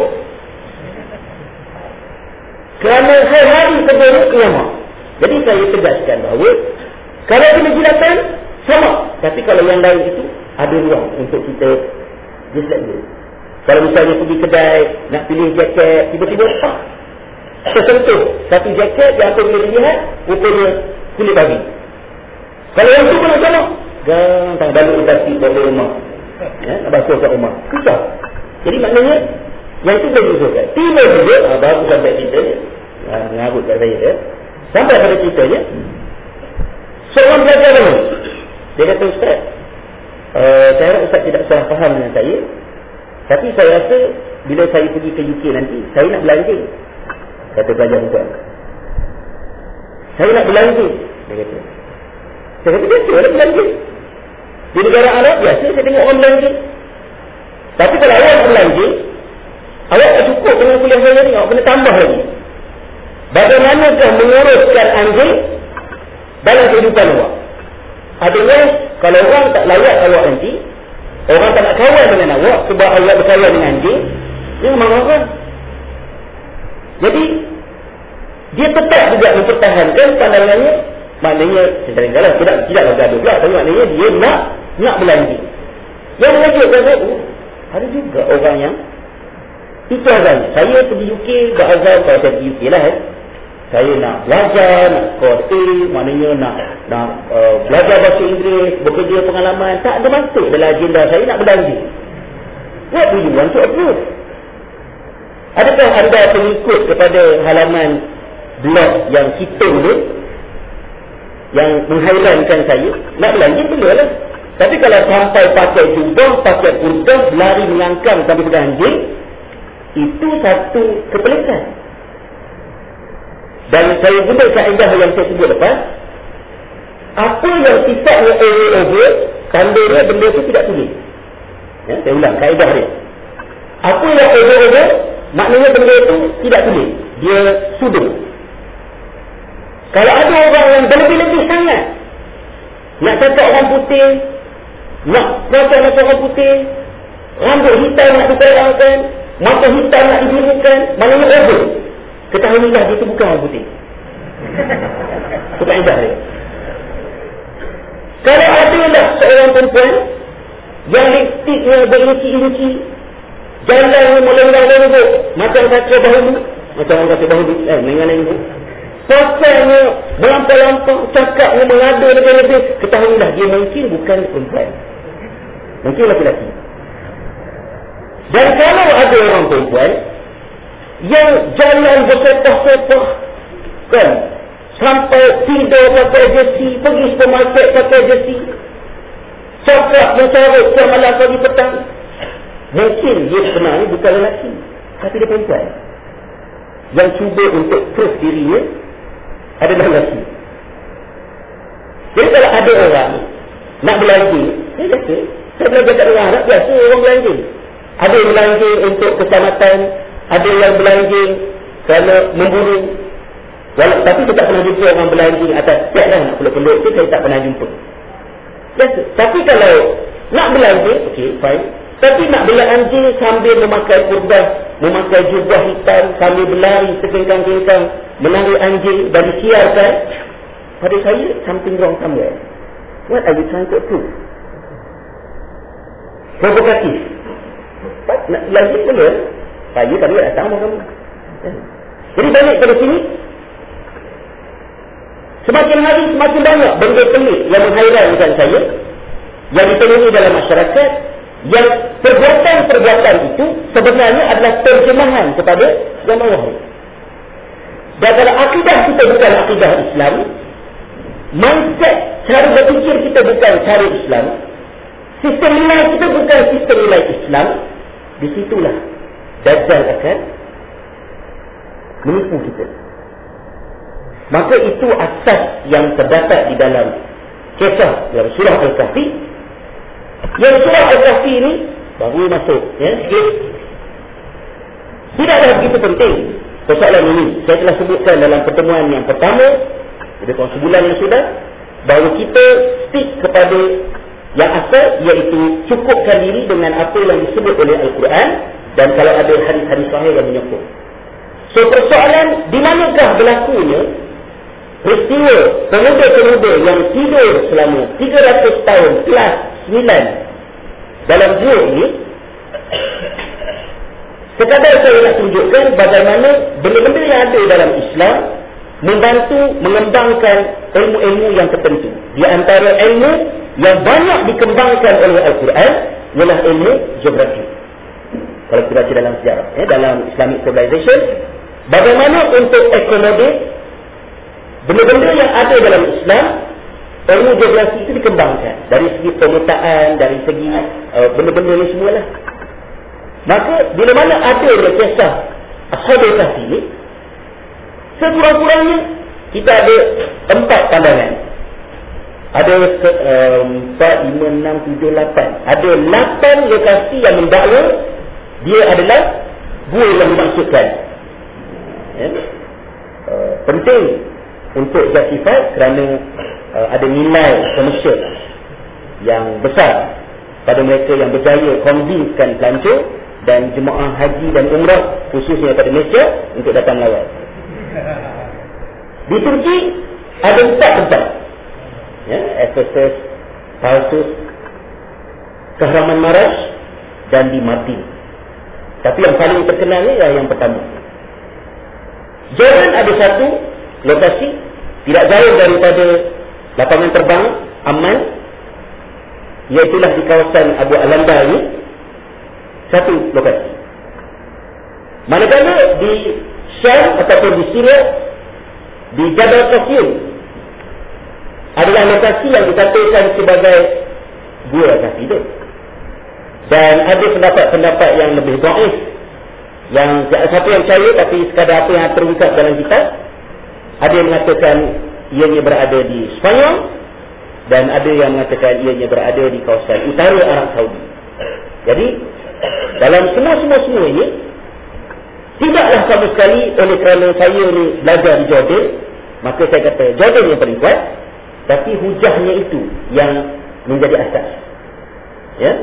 Kerana hari-hari kerja ni kiamat. Jadi saya tegaskan bahawa kalau kena jilatan sama, tapi kalau yang lain itu ada ruang untuk kita just like this. Kalau misalnya pergi kedai nak pilih jaket, tiba-tiba ah, tersentuh satu jaket yang apa boleh dilihat rupanya kulit babi. Kalau yang tu pun nak sama, gantang balut utasi bawa rumah, ya, nak basuh kat rumah, susah. Jadi maknanya yang tu boleh diusulkan. Tiba juga ah, baru sampai ceritanya, ah, mengarut kat saya ya. Sampai pada ceritanya seorang belajar dulu, dia kata, Ustaz, uh, saya harap Ustaz tidak salah faham dengan saya, tapi saya rasa bila saya pergi ke U K nanti, saya nak belanja. Kata pelajar tuan, saya nak belanja. Dia kata, saya kata, biasa orang belanja. Di negara Arab biasa saya tengok orang belanja. Tapi kalau awak nak belanja, awak tak cukup dengan kuliah saya ni, awak kena tambah lagi. Bagaimanakah menguruskan anjing dalam kehidupan awak? Adanya kalau orang tak layak awak nanti, orang tak nak kawan dengan awak sebab awak berkawan dengan anjing, dia marah. Jadi dia tetap juga mempertahankan pandangannya. Maknanya kadang-kadang tidak tidak gaduh pula, tapi maknanya dia nak nak belanja. Yang mengejutkan saya, oh, ada juga orang yang itu azalnya. Saya pergi U K berazal, kalau saya pergi U K lah, eh. Saya nak belajar, nak skor A, maknanya nak nak uh, belajar bahasa Inggeris, bekerja pengalaman. Tak ada masuk dalam agenda saya nak belanja. What do you want to approve? Adakah anda pengikut kepada halaman blog yang hitung tu, yang menghairankan saya? Nak belanja boleh lah. Tapi kalau sampai pakai jubah, pakai kurdah, berlari melangkang sampai pegang anjing, itu satu kepelikan. Dan saya guna kaedah yang saya sebut lepas, apa yang sifatnya over-over, tanda dia benda itu tidak tulis. Ya, saya ulang kaedah dia. Apa yang over-over, maknanya benda itu tidak tulis. Dia sudur. Kalau ada orang yang berlebih-lebih sangat, nak cakap orang putih, nak cakap macam orang putih, rambut hitam nak diperangkan, mata hitam nak dibirukan, maknanya over. Ketahuilah dia itu bukan orang putih. Itu kaedah dia. Kalau ada lah seorang perempuan yang lipstiknya berinci-inci, jalan melenggang-lenggok, macam kaca bahu, macam orang kaca bahu, eh, lengang-lenggok, pakainya melampau-lampau, cakapnya mengada lebih-lebih, ketahuilah dia mungkin bukan perempuan, mungkin lelaki. Dan kalau ada orang perempuan yang jalan bersepah-sepah, kan, sampai tidur pakai jersey, pergi supermarket pakai jersey, cakap mencarut siang malam pagi petang, mungkin dia sebenarnya bukan lelaki, tapi dia perempuan yang cuba untuk proof dirinya adalah lelaki. Jadi kalau ada orang nak belanja, saya kata, saya belajar kat orang Arab, biasa orang belanja. Ada yang belanja untuk keselamatan, ada yang belanja kerana memburu. Walau, tapi saya tak pernah jumpa orang belanja atas tiap lah nak peluk-peluk tu, saya tak pernah jumpa. Yes, tapi kalau nak belanja, okey, fine. Tapi nak bela anjing sambil memakai kurdah, memakai jubah hitam, sambil berlari sekengkang-kengkang, menarik anjing dan disiarkan, pada saya something wrong somewhere. What are you trying to prove? Provokatif. Nak belanja boleh? Saya tak boleh datang sama kamu. Jadi balik pada sini, semakin hari semakin banyak benda pelik yang menghairankan saya, yang ditemui dalam masyarakat, yang perbuatan-perbuatan itu sebenarnya adalah terjemahan kepada zaman wahyu. Dan kalau akidah kita bukan akidah Islam, mindset, cara berfikir kita bukan cara Islam, sistem nilai kita bukan sistem nilai Islam, di situlah Dajjal akan menipu kita. Maka itu asas yang terdapat di dalam kisah dalam surah Al-Kahfi. Yang surah Al-Kahfi ini baru masuk, ya, sikit. Tidaklah begitu penting persoalan ini. Saya telah sebutkan dalam pertemuan yang pertama, lebih kurang sebulan yang sudah, bahawa kita stick kepada yang asal, iaitu cukupkan diri dengan apa yang disebut oleh Al-Quran, dan kalau ada hadis-hadis sahih yang menyokong. So persoalan di manakah berlakunya peristiwa pemuda-pemuda yang tidur selama tiga ratus tahun plus sembilan dalam gua ini, sekadar saya nak tunjukkan bagaimana benda-benda yang ada dalam Islam membantu mengembangkan ilmu-ilmu yang tertentu. Di antara ilmu yang banyak dikembangkan oleh Al-Quran ialah ilmu geografi. Kalau kita baca dalam sejarah, eh, dalam Islamic Civilization, bagaimana untuk accommodate benda-benda yang ada dalam Islam, ilmu geografi itu dikembangkan dari segi pemetaan, dari segi uh, benda-benda ni semualah. Maka bila mana ada kisah Ashabul Kahfi ni, sekurang-kurangnya kita ada empat pandangan. Ada empat, lima, enam, tujuh, lapan. Ada lapan lokasi yang mendakwa dia adalah gua yang dimaksudkan. Ya? Uh, penting untuk justify kerana uh, ada nilai komersial yang besar pada mereka yang berjaya convincekan pelancong dan jemaah haji dan umrah khususnya pada Malaysia untuk datang melawat. Di Turki ada empat tempat, ya, Ephesus, Tarsus, Kahramanmaraş dan di Mardin. Tapi yang paling terkenalnya ialah yang pertama. Jordan ada satu lokasi tidak jauh daripada lapangan terbang Amman, iaitulah di kawasan Abu Alanda ini, satu lokasi. Manakala di Syam ataupun di Syria, di Jabal Qasim adalah lokasi yang dikatakan sebagai gua kaki tu. Dan ada pendapat-pendapat yang lebih dhaif, yang siapa yang percaya tapi sekadar apa yang terungkap dalam kitab. Ada yang mengatakan ianya berada di Sepanyol, dan ada yang mengatakan ianya berada di kawasan utara Arab Saudi. Jadi dalam semua-semua-semua ini, tidaklah sama sekali oleh kerana saya ni belajar di Jordan, maka saya kata Jordan yang paling kuat, tapi hujahnya itu yang menjadi asas. Ya,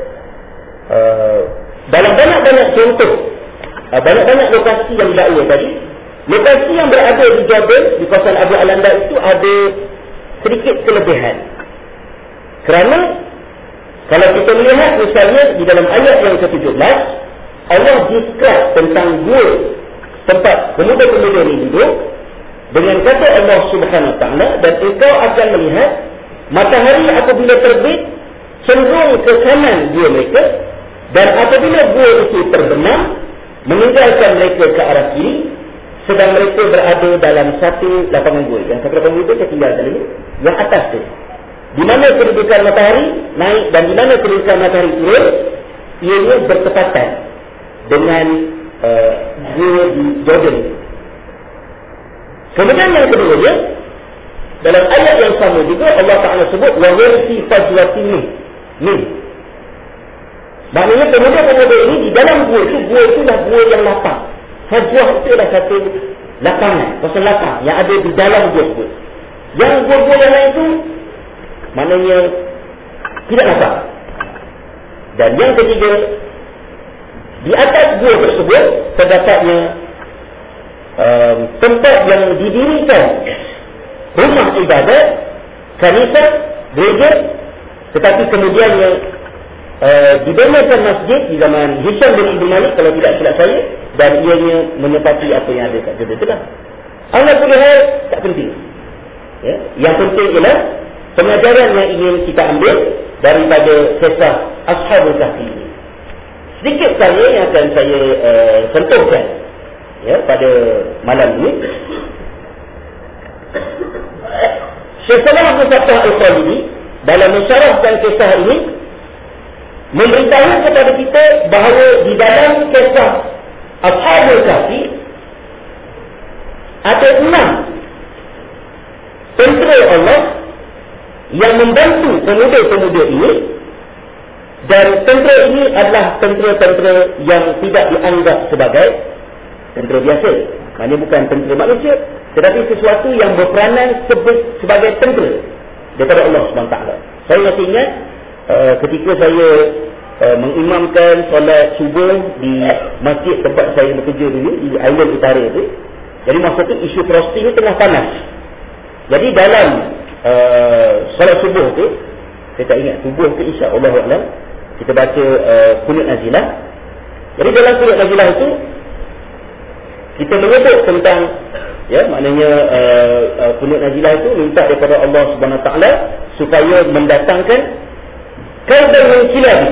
uh, dalam banyak-banyak contoh, uh, banyak-banyak lokasi yang didakwa tadi, lokasi yang berada di Jordan, di kawasan Abu Al-Andal itu ada sedikit kelebihan. Kerana kalau kita melihat misalnya di dalam ayat yang ke tujuh belas, Allah describe tentang gua tempat pemuda-pemuda ini duduk dengan kata Allah Subhanahu Wa Taala, dan engkau akan melihat matahari apabila terbit cenderung ke kanan gua mereka, dan apabila gua itu terbenam meninggalkan mereka ke arah kiri, sedang mereka berada dalam satu lapangan gua. Yang satu lapangan gua itu saya tinggal dalam ini, yang atas tu, di mana kedudukan matahari naik dan di mana kedudukan matahari turun, ianya bertepatan dengan uh, gua di Jordan. Kemudian yang keduanya, dalam ayat yang sama juga Allah Ta'ala sebut wa warsi fajwatin min. Maknanya pemuda-pemuda ini di dalam gua itu, gua itu dah gua yang lapang. Fajwah itu adalah satu lapangan, kawasan lapang yang ada di dalam gua tersebut. Yang gua-gua yang lain itu maknanya tidak lapang. Dan yang ketiga, di atas gua tersebut terdapatnya um, tempat yang didirikan rumah ibadat, kanisah, gereja, tetapi kemudiannya uh, dibinakan masjid di zaman Hisham bin Ibn Malik kalau tidak silap saya, dan ianya menepati apa yang ada kat situ. Itulah. Allah punya hal tak penting. Ya, yang penting ialah pengajaran yang ingin kita ambil daripada kisah Ashabul Kahfi ini. Sedikit saja yang akan saya uh, sentuhkan ya pada malam ini. Syekh Salah bin Fattah Al-Khalidi dalam mensyarahkan kisah ini memberitahu kepada kita bahawa di dalam kisah Ashabul Kahfi ada enam tentera Allah yang membantu pemuda-pemuda ini, dan tentera ini adalah tentera-tentera yang tidak dianggap sebagai tentera biasa. Maksudnya bukan tentera manusia, tetapi sesuatu yang berperanan sebagai tentera daripada Allah subhanahu wa taala. Saya masih ingat uh, ketika saya uh, mengimamkan solat subuh di masjid tempat saya bekerja dulu di Island Utara itu. Jadi masa itu isu Palestin itu tengah panas. Jadi dalam uh, solat subuh tu, saya tak ingat subuh ke isyak, Allahu a'lam, kita baca uh, kunut nazilah. Jadi dalam kunut nazilah itu kita menyebut tentang, ya, maknanya uh, uh, kunut nazilah itu minta daripada Allah Subhanahu Wa Taala supaya mendatangkan kalban min kilab.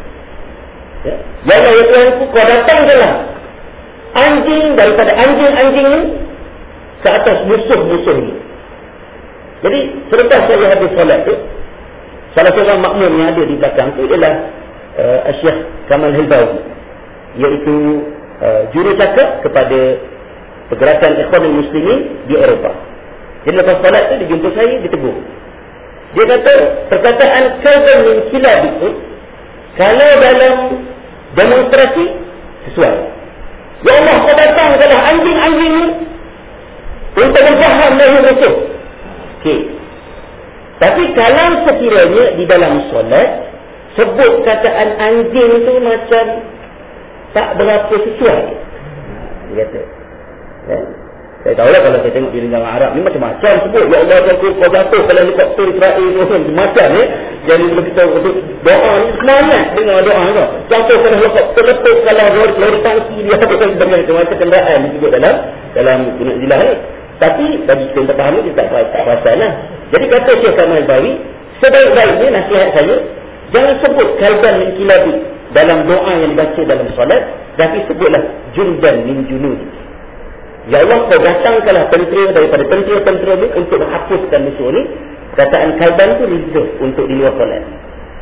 Ya, ya Allah ya Tuhanku, kau datangkanlah anjing daripada anjing-anjing ini ke atas musuh-musuh ini. Jadi selepas saya habis solat tu, salah seorang makmum yang ada di belakang tu ialah uh, Syekh Kamal Hilbawi, iaitu uh, jurucakap kepada pergerakan Ikhwanul Muslimin di Eropah. Jadi lepas solat tu dia jumpa saya, dia tegur. Dia kata perkataan kalban min kilab itu kalau dalam demonstrasi sesuai. Ya Allah, kau datang adalah anjing-anjing ni untuk memfaham dari musuh. Okey. Tapi kalau sekiranya di dalam solat sebut kataan anjing tu macam tak berapa sesuai, dia kata, ya? Saya tahu lah kalau saya tengok di negara Arab ni macam-macam sebut. Ya Allah, kau kau jatuh kalau helikopter Israel tu macam ni. Jadi bila kita untuk doa ni semangat dengar doa tu. Jatuh kalau helikopter letup, kalau lori tangki dia apa macam-macam kenderaan disebut dalam dalam kunut zilah ni. Tapi bagi kita tak faham, kita tak tak perasan lah. Jadi kata Syekh Kamal Bawi, sebaik-baiknya nasihat saya, jangan sebut kalban min kilabi dalam doa yang dibaca dalam solat, tapi sebutlah jundan min junudi. Ya Allah, kau datangkanlah tentera daripada tentera-tentera ni untuk menghapuskan musuh ni. Kataan kalban tu reserve untuk di luar solat.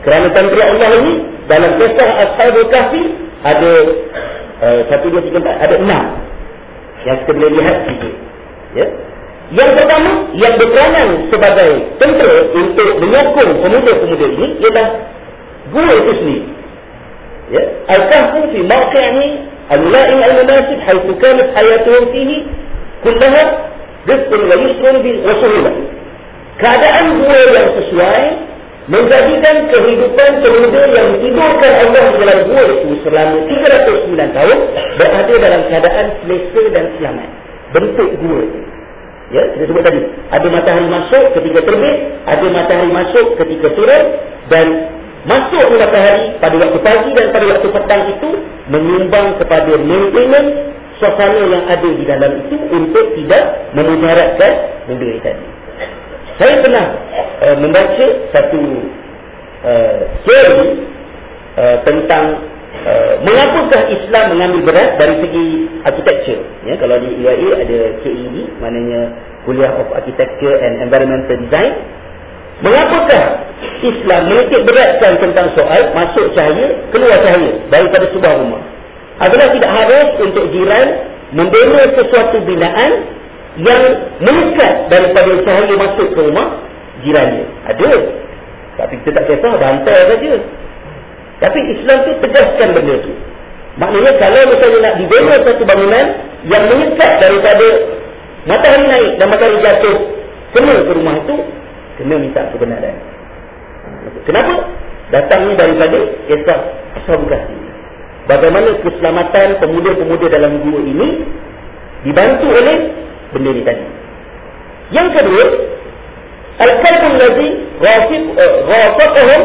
Kerana tentera Allah ini dalam kisah Ashabul Kahfi ada uh, satu, dua, tiga, empat, ada enam yang kita boleh lihat sikit. Ya. Yang pertama, yang berperanan sebagai tentera untuk menyokong pemuda-pemuda ini ialah gua itu sendiri. Ya. Al-Kahfu fi mawqi'ni al-mula'im al-munasib haythu kanat hayatuhum fihi kullaha rizqun wa yusrun wa suhulah. Keadaan gua yang sesuai menjadikan kehidupan pemuda yang ditidurkan Allah dalam gua itu selama tiga ratus sembilan tahun berada dalam keadaan selesa dan selamat. Bentuk gua itu. Ya, kita sebut tadi, ada matahari masuk ketika terbit, ada matahari masuk ketika turun, dan masuk matahari pada waktu pagi dan pada waktu petang itu menyumbang kepada maintenance suasana yang ada di dalam itu untuk tidak memudaratkan benda tadi. Saya pernah uh, membaca satu uh, teori uh, tentang uh, mengapakah Islam mengambil berat dari segi architecture. Ya, kalau di U A E ada K E D, maknanya Kuliah of Architecture and Environmental Design. Mengapakah Islam menitik beratkan tentang soal masuk cahaya, keluar cahaya daripada sebuah rumah? Adalah tidak harus untuk jiran membina sesuatu binaan yang menyekat daripada cahaya masuk ke rumah jirannya. Ada. Tapi kita tak kisah, bantai saja. Tapi Islam tu tegaskan benda tu. Maknanya kalau misalnya nak dibina satu bangunan yang menyekat daripada matahari naik dan matahari jatuh kena ke rumah itu, kena minta kebenaran. Kenapa? Datangnya daripada kisah Ashabul Kahfi. Bagaimana keselamatan pemuda-pemuda dalam gua ini dibantu oleh benda ni tadi. Yang kedua, al-kalbul ladzi ghafaqahum,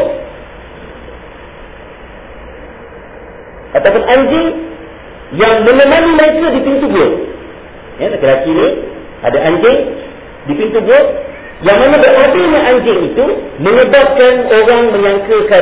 ataupun anjing yang menemani mereka di pintu gua. Ya, lelaki ni ada anjing di pintu gua, yang mana beradanya anjing itu menyebabkan orang menyangkakan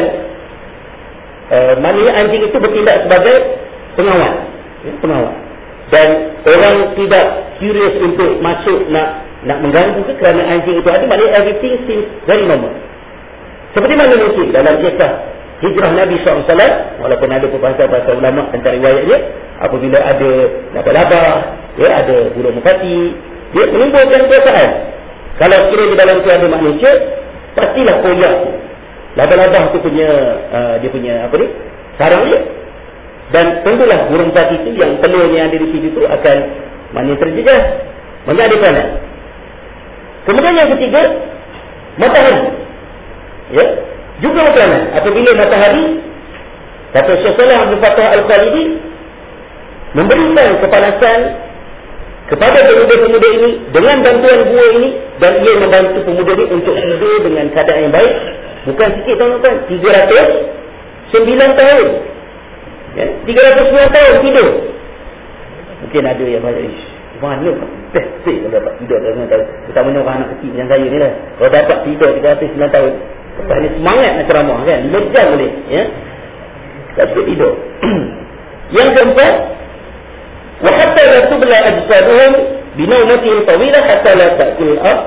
uh, maknanya anjing itu bertindak sebagai pengawal, ya, pengawal. Dan orang tidak curious untuk masuk nak nak mengganggu ke, kerana anjing itu ada, maknanya everything seems very normal. Seperti mana mungkin dalam kisah hijrah Nabi sallallahu alaihi wasallam, walaupun ada perbahasan-perbahasan ulama tentang riwayatnya, apabila ada laba-laba, ya, ada burung merpati, dia menimbulkan perasaan. Kalau kira di dalam tu ada manusia, pastilah koyak laba-laba tu punya uh, dia punya apa ni, sarang dia. Dan tentulah burung merpati itu yang telurnya yang ada di situ tu akan maknanya terjejas, menjadi panas. Kemudian yang ketiga, matahari. Ya, juga makanan. Apabila matahari, kata Syekh Saleh Abdul Fattah Al-Khalidi, memberikan kepanasan kepada pemuda-pemuda ini dengan bantuan gua ini, dan ia membantu pemuda ini untuk tidur dengan keadaan yang baik. Bukan sikit tuan-tuan, tiga ratus sembilan tahun. Ya, tiga ratus sembilan tahun tidur. Mungkin ada yang banyak, ish, mana best kalau dapat tidur tiga ratus tahun. Utamanya orang anak kecil macam saya ni lah. Kalau dapat tidur tiga ratus sembilan tahun, lepas ni semangat nak ceramah kan, lima jam boleh. Ya, tak cukup tidur. Yang keempat, wa hatta la tubla ajsaduhum binawmatin tawilah hatta la ta'kul al-ard.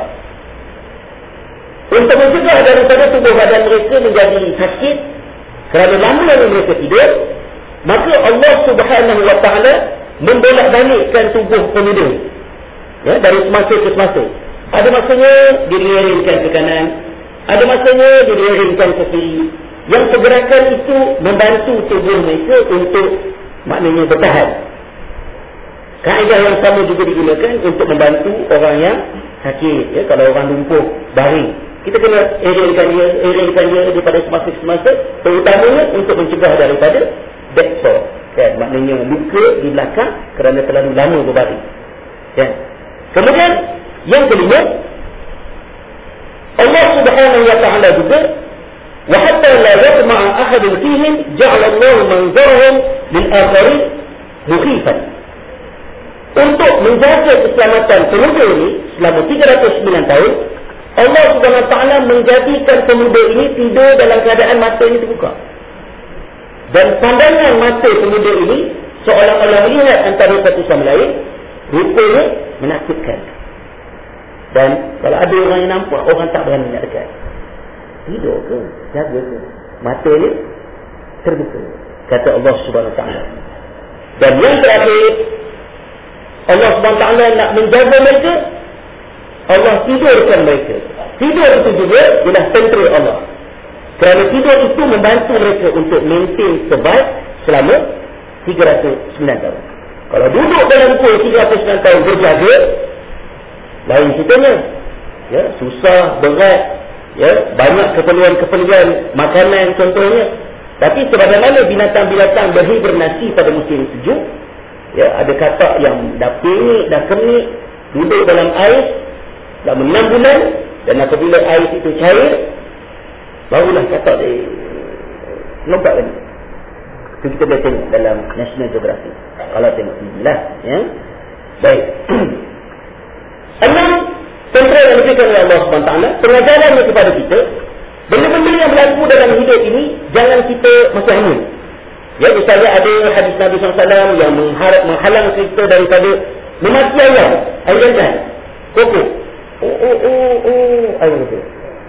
Untuk mencegah daripada tubuh badan mereka menjadi sakit kerana lama-lama mereka tidur, maka Allah Subhanahu wa taala membolak-balikkan tubuh pemuda, ya, dari semasa ke semasa. Ada masanya diliringkan ke kanan, ada masanya diliringkan ke kiri. Yang pergerakan itu membantu tubuh mereka untuk maknanya bertahan. Kaedah yang sama juga digunakan untuk membantu orang yang sakit, ya, kalau orang lumpuh baring, kita kena eringkan dia, eringkan dia daripada semasa ke semasa, terutamanya untuk mencegah daripada back sore, kan, maknanya luka di belakang kerana terlalu lama berbaring, kan. Kemudian yang kelima, Allah Subhanahu wa taala juga, wa hatta la yatma'a ahadun fihim ja'ala Allah manzarahum lil akharin mukhifan. Untuk menjaga keselamatan pemuda ini selama tiga ratus sembilan tahun, Allah Subhanahu wa taala menjadikan pemuda ini tidur dalam keadaan mata ini terbuka. Dan pandangan mata pemuda ini seolah-olah melihat antara satu sama lain, rupanya menakutkan. Dan kalau ada orang yang nampak, orang tak berani nak dekat. Tidur ke? Jaga ke? matanya terbuka, kata Allah Subhanahu Wa Taala. Dan yang terakhir, Allah Subhanahu Wa Taala nak menjaga mereka, Allah tidurkan mereka. Tidur itu juga ialah tentera Allah, kerana tidur itu membantu mereka untuk maintain survive selama tiga ratus sembilan tahun. Kalau duduk dalam kuil tiga ratus sembilan tahun berjaga, lain ceritanya, ya, susah, berat, ya, banyak keperluan-keperluan makanan contohnya. Tapi sebagaimana binatang-binatang berhibernasi pada musim sejuk, ya, ada katak yang dah pingit, dah kemik, duduk dalam air selama enam bulan, dan apabila air itu cair, barulah katak dia lompat lagi. Itu kita boleh tengok dalam National Geographic, kalau tengok T V lah, ya. Baik. Enam tentera yang diberikan oleh Allah subhanahu wa taala, pengajarannya kepada kita, benda-benda yang berlaku dalam hidup ini jangan kita masih hanyut. Ya, misalnya ada hadis Nabi sallallahu alaihi wasallam yang mengharap, menghalang kita daripada memati ayam, ayam jantan, kokok. Oh, oh, oh, oh, ayam itu.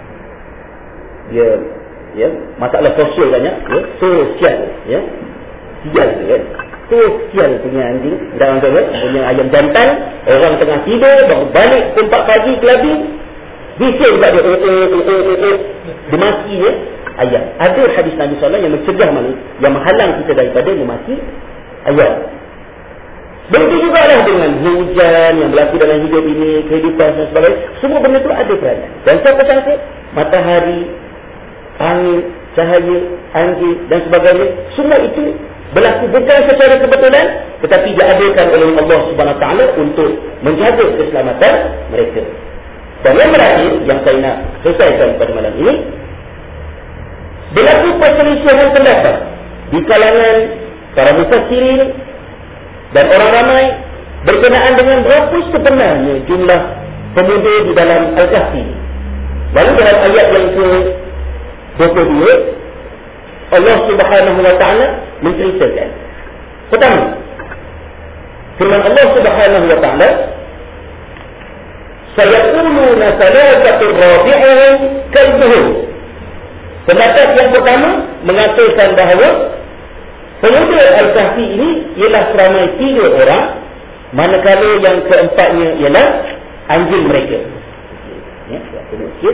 Ya, ya, masalah sosial banyak, ya, sosial, ya, sial tu kan, sosial punya anjing, dan orang punya ayam jantan, orang tengah tidur, baru balik tempat pagi kelabing, bising juga dia, oh, oh, oh, oh, oh, oh. Dia mati, ya, ayam. Ada hadis Nabi sallallahu alaihi wasallam yang mencegah mana, yang menghalang kita daripada memati ayam. Begitu juga lah dengan hujan yang berlaku dalam hidup ini, kehidupan dan sebagainya. Semua benda itu ada peranan. Dan siapa sangka? Matahari, angin, cahaya, angin dan sebagainya, semua itu berlaku bukan secara kebetulan, tetapi diadakan oleh Allah Subhanahu Wa Taala untuk menjaga keselamatan mereka. Dan yang terakhir yang saya nak selesaikan pada malam ini, berlaku perselisihan pendapat di kalangan para mufassirin dan orang ramai berkenaan dengan berapa sebenarnya jumlah pemuda di dalam Al-Kahfi. Lalu dalam ayat yang ke dua puluh dua, Allah Subhanahu Wa Taala menceritakan. Pertama, firman Allah Subhanahu Wa Taala, "Sayaquluna thalathatur rabi'uhum kalbuhum." Pendapat yang pertama mengatakan bahawa pemuda Al-Kahfi ini ialah seramai tiga orang, manakala yang keempatnya ialah anjing mereka. Ya, saya tengok sikit.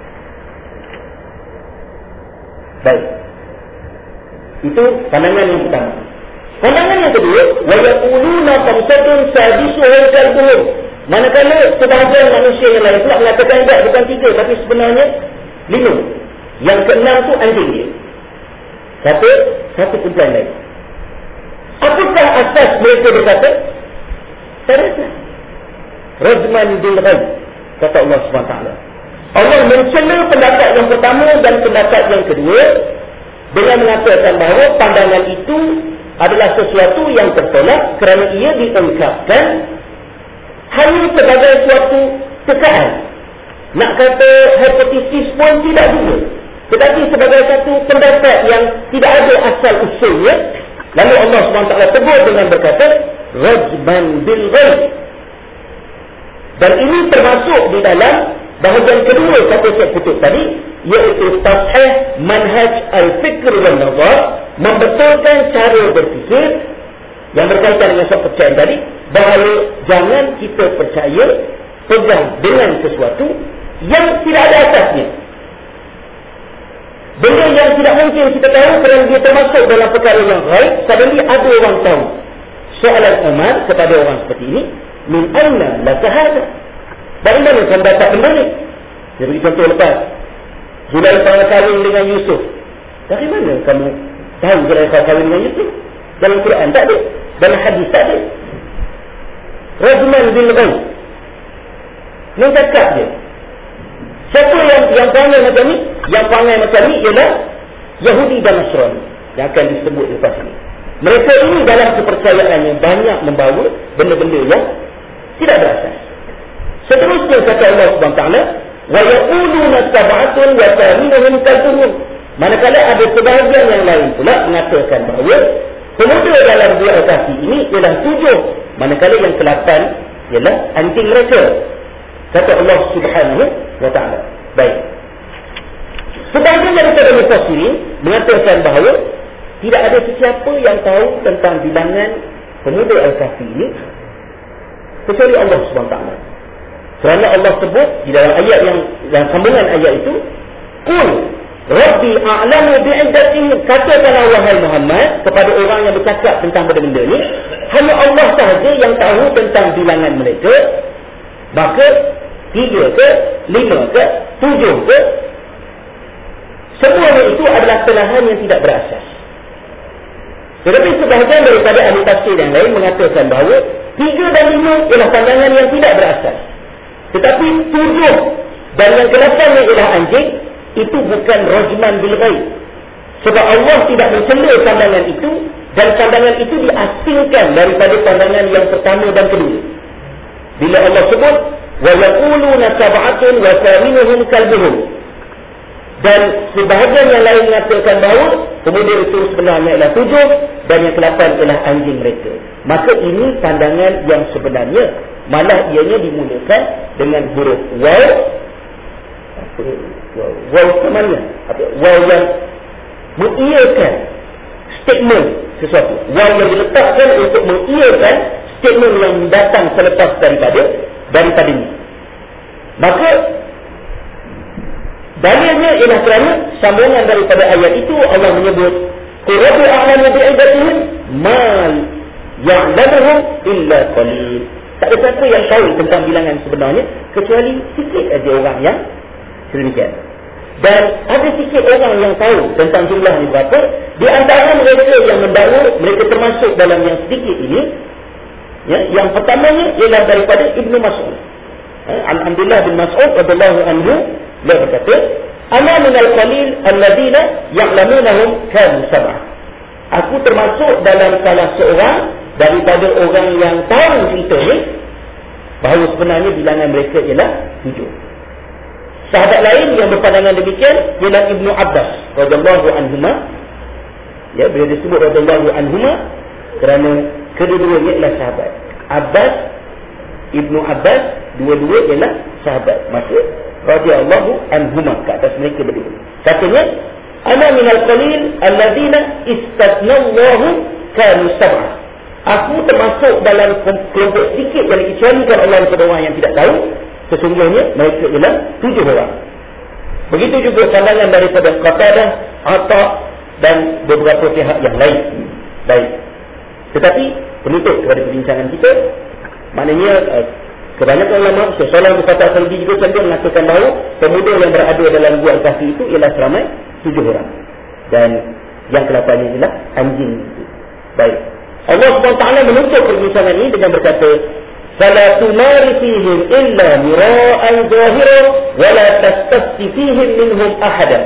Baik. Itu pandangan yang pertama. Pandangan yang kedua, wa yaquluna khamsatun sadisuhum kalbuhum. Manakala sebahagian manusia yang lain pula mengatakan tidak, bukan tiga, tapi sebenarnya lima. Yang keenam tu anjing dia. Satu, satu kumpulan lain. Apakah asas mereka berkata? Tak ada. Rajman bil ghaib, kata Allah subhanahu wa taala. Allah mencela pendapat yang pertama dan pendapat yang kedua dengan mengatakan bahawa pandangan itu adalah sesuatu yang tertolak kerana ia diungkapkan hanya sebagai suatu tekaan. Nak kata hipotesis pun tidak juga, tetapi sebagai satu pendapat yang tidak ada asal usulnya. Lalu Allah subhanahu wa taala tegur dengan berkata rajman bil ghaib. Dan ini termasuk di dalam bahagian kedua kata saya kutip tadi, iaitu tashih manhaj al-fikr wal nazar, membetulkan cara berfikir yang berkaitan dengan soal percayaan tadi, bahawa jangan kita percaya pegang dengan sesuatu yang tidak ada asasnya. Benda yang tidak mungkin kita tahu kerana dia termasuk dalam perkara yang ghaib. Suddenly ada orang tahu. Soalan Umar kepada orang seperti ini, min aina laka hadha? Dari mana kamu dapat benda ni? Dia beri contoh lepas, Zulaikha kahwin dengan Yusuf. Dari mana kamu tahu Zulaikha kahwin dengan Yusuf? Dalam Quran tak ada, dalam hadis tak ada. Rajman bil ghaib, ni cakap dia. Siapa yang yang panggil macam ni? Yang panggil macam ni ialah Yahudi dan Nasrani yang akan disebut lepas ini. Mereka ini dalam kepercayaannya banyak membawa benda-benda yang tidak berasas. Seterusnya kata Allah Subhanahu wa taala, wa yaquluna sab'atun wa thaminuhum kalbuhum. Manakala ada sebahagian yang lain pula mengatakan bahawa pemuda dalam dua Al-Kahfi ini ialah tujuh, manakala yang kelapan ialah anjing mereka. Kata Allah Subhanahu wa taala. Baik. Sebahagian daripada mufassirin mengatakan bahawa tidak ada sesiapa yang tahu tentang bilangan pemuda Al-Kahfi ini kecuali Allah subhanahu wa taala. Kerana Allah sebut di dalam ayat yang dalam sambungan ayat itu, qul rabbi a'lamu bi'iddatihim, katakanlah wahai Muhammad kepada orang yang bercakap tentang benda-benda ini, hanya Allah sahaja yang tahu tentang bilangan mereka. Maka tiga ke, lima ke, tujuh ke, semuanya itu adalah telahan yang tidak berasas. Tetapi sebahagian daripada ahli tafsir yang lain mengatakan bahawa tiga dan lima ialah pandangan yang tidak berasas. Tetapi tujuh dan yang kelasannya ialah anjing, itu bukan rajman bil ghaib. Sebab Allah tidak mencela pandangan itu, dan pandangan itu diasingkan daripada pandangan yang pertama dan kedua. Bila Allah sebut wa yaquluna sab'atun wa thaminuhum kalbuhum, dan sebahagian yang lain mengatakan bahawa kemudian itu sebenarnya ialah tujuh dan yang kelapan ialah anjing mereka. Maka ini pandangan yang sebenarnya, malah ianya dimulakan dengan huruf waw. Waw kemana? Waw yang mengiyakan statement sesuatu. Waw yang diletakkan untuk mengiyakan statement yang datang selepas daripada daripada ini. Maka dalilnya ialah kerana sambungan daripada ayat itu Allah menyebut qurratu a'lamu bi'iddatihim ma ya'lamuhum illa qalil. Tak ada siapa yang tahu tentang bilangan sebenarnya kecuali sikit aja orang yang sedemikian. Dan ada sikit orang yang tahu tentang jumlahnya berapa. Di antara mereka yang mendakwa, mereka termasuk dalam yang sedikit ini, ya, yang pertamanya ialah daripada Ibnu Mas'ud. Alhamdulillah bin Mas'ud radhiyallahu anhu, dia berkata, ana minal qalil alladhina ya'lamunahum kanu sab'ah. Aku termasuk dalam salah seorang daripada orang yang tahu cerita ni bahawa sebenarnya bilangan mereka ialah tujuh. Sahabat lain yang berpandangan demikian ialah Ibnu Abbas radhiyallahu anhuma. Ya, bila disebut radhiyallahu anhuma kerana kedua-duanya ialah sahabat. Abbas, Ibnu Abbas, dua-dua ialah sahabat. Maka radhiyallahu anhuma ke atas mereka berdua. Katanya, ana minal qalil alladhina istathnallahu kanu sab'ah. Aku termasuk dalam kelompok sedikit yang dikecualikan Allah kepada orang yang tidak tahu. Sesungguhnya mereka ialah tujuh orang. Begitu juga pandangan daripada Qatadah, Atha dan beberapa pihak yang lain. Baik. Tetapi penutup kepada perbincangan kita, maknanya kebanyakan ulama, Syekh Shalih Al-Fatah Al-Salbi juga cenderung mengatakan bahawa pemuda yang berada dalam gua Al-Kahfi itu ialah seramai tujuh orang. Dan yang kelapannya ialah anjing itu. Baik. Allah subhanahu wa taala menutup perbincangan ini dengan berkata, فَلَا تُمَارِ فِيهِمْ إِلَّا مِرَاءً ظَاهِرًا وَلَا تَسْتَفْتِ فِيهِمْ مِنْهُمْ أَحَدًا.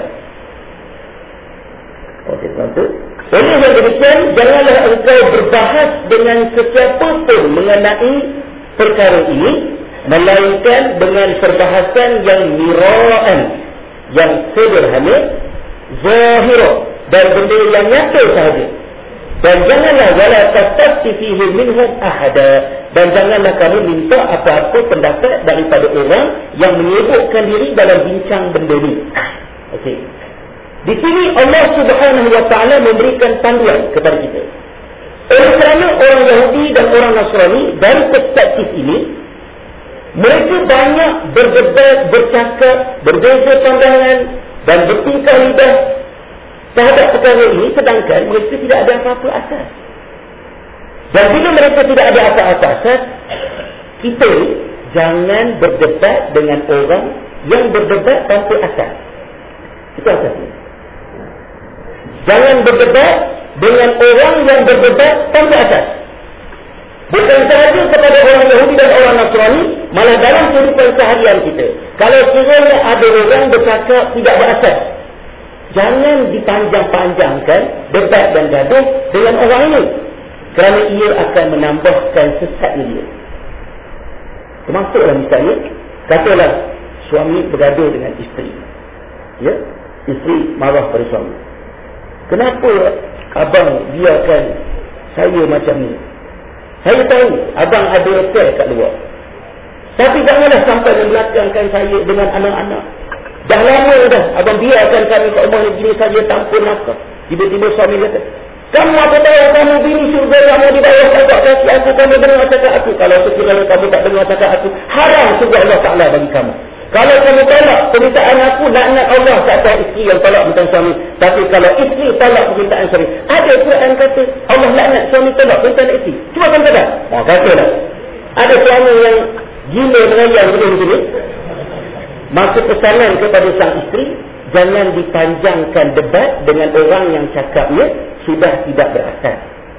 Okey, tuan-tuan. Oleh yang demikian, janganlah engkau berbahas dengan sesiapa pun mengenai perkara ini, melainkan dengan perbahasan yang mira'an, yang sederhana, zahira, dan benda yang nyata sahaja. Dan janganlah wala tastafti fihi minhum ahada, dan janganlah kamu minta apa-apa pendapat daripada orang yang menyebutkan diri dalam bincang benda ni. Okey. Di sini Allah Subhanahu wa taala memberikan panduan kepada kita. Oleh kerana orang Yahudi dan orang Nasrani dari perspektif ini, mereka banyak berdebat, bercakap, berbeza pandangan dan bertingkah lidah terhadap perkara ini, sedangkan mereka tidak ada apa-apa asas. Dan bila mereka tidak ada apa-apa asas, kita jangan berdebat dengan orang yang berdebat tanpa asas. Itu asasnya. Jangan berdebat dengan orang yang berdebat tanpa asas. Bukan sahaja kepada orang Yahudi dan orang Nasrani, malah dalam kehidupan seharian kita. Kalau sekiranya ada orang bercakap tidak berasas, jangan dipanjang-panjangkan debat dan gaduh dengan orang ini, kerana ia akan menambahkan sesatnya dia. Termasuklah misalnya, katalah suami bergaduh dengan isteri. Ya, isteri marah pada suami. Kenapa abang biarkan saya macam ni? Saya tahu abang ada affair kat luar, tapi janganlah sampai membelakangkan saya dengan anak-anak. Dah lama dah abang biarkan kami kat rumah ni gini saja tanpa nafkah. Tiba-tiba suami kata, kamu apa tahu kamu bini surga kamu di bawah tapak kaki aku, kamu dengar cakap aku. Kalau sekiranya kamu tak dengar cakap aku, haram surga Allah Ta'ala bagi kamu. Kalau kamu tolak permintaan aku, laknat Allah ke atas isteri yang tolak permintaan suami. Tapi kalau isteri tolak permintaan suami, ada Quran kata Allah laknat suami tolak permintaan isteri. Cuba kamu kata, oh katalah ada suami yang gila merayang begini-begini, maka pesanan kepada sang isteri, jangan dipanjangkan debat dengan orang yang cakapnya sudah tidak berasas.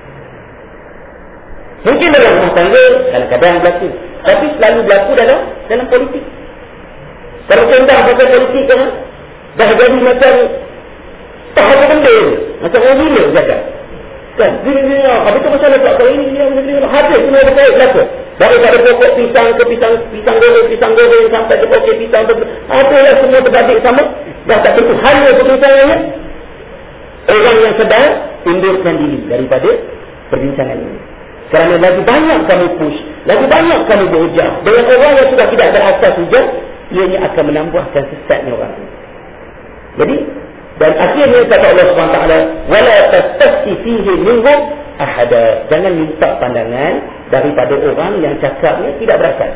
Mungkin dalam rumah tangga kadang-kadang berlaku, tapi selalu berlaku dalam dalam politik. Kalau contoh pasal politik kan, dah jadi macam tak ada benda, macam orang gila cakap kan, gini-gini apa tu masalah pula kalau ini gini-gini habis semua berkait belaka. Daripada pokok pisang ke pisang pisang goreng, pisang goreng sampai ke pokok pisang, apalah semua terbabit sama. Dah tak tentu hanya perbincangannya. Orang yang sedar tundukkan diri daripada perbincangan ini. Kerana lagi banyak kamu push, lagi banyak kamu berhujah dengan orang yang sudah tidak berasas hujah, ianya akan menambahkan sesatnya orang itu. Jadi, dan akhirnya kata Allah subhanahu wa taala, wala tastafti fihi minhum ahada. Jangan minta pandangan daripada orang yang cakapnya tidak berasas.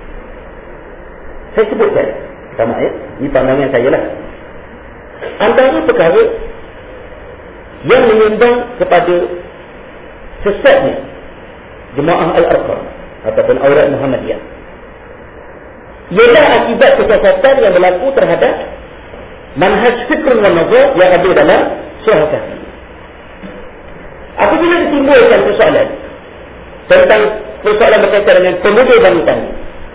Saya sebutkan sama ayat, ini pandangan saya lah. Antara perkara yang menyumbang kepada sesatnya Jemaah Al-Arqam ataupun Aurat Muhammadiyah ialah akibat kesesatan yang berlaku terhadap manhaj fikr dan nazar yang ada dalam surah Kahfi. Apabila ditimbulkan persoalan tentang persoalan berkaitan dengan pemuda Bani Tamim,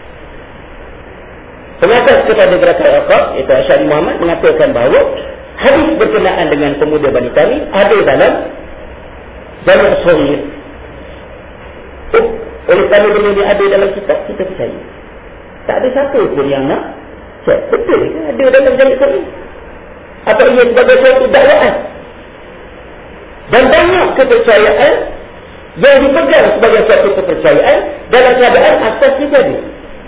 pengasas kepada gerakan Al-Arqam iaitu Asy'ari Muhammad mengatakan bahawa hadis berkenaan dengan pemuda Bani Tamim ada dalam Jami' Shaghir. Oh, oleh kerana benda ni ada dalam kitab, kita percaya. Tak ada satu pun yang nak cek betul ke ada dalam Jami' Shaghir, atau ia sebagai suatu dakwaan. Dan banyak kepercayaan yang dipegang sebagai suatu kepercayaan dalam keadaan asasnya jadi.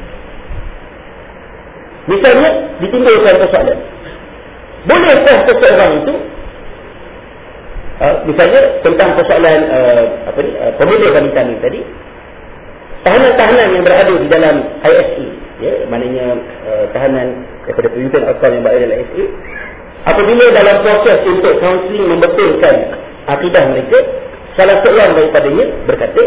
Misalnya ditimbulkan persoalan, bolehkah seseorang itu uh, misalnya tentang persoalan uh, apa ni uh, pemuda Bani Tamim tadi, tahanan-tahanan yang berada di dalam I S A, ya, maknanya uh, tahanan daripada pemimpin Al-Qaeda yang berada dalam I S A, apabila dalam proses untuk kaunseling membetulkan akidah mereka, salah seorang daripadanya berkata,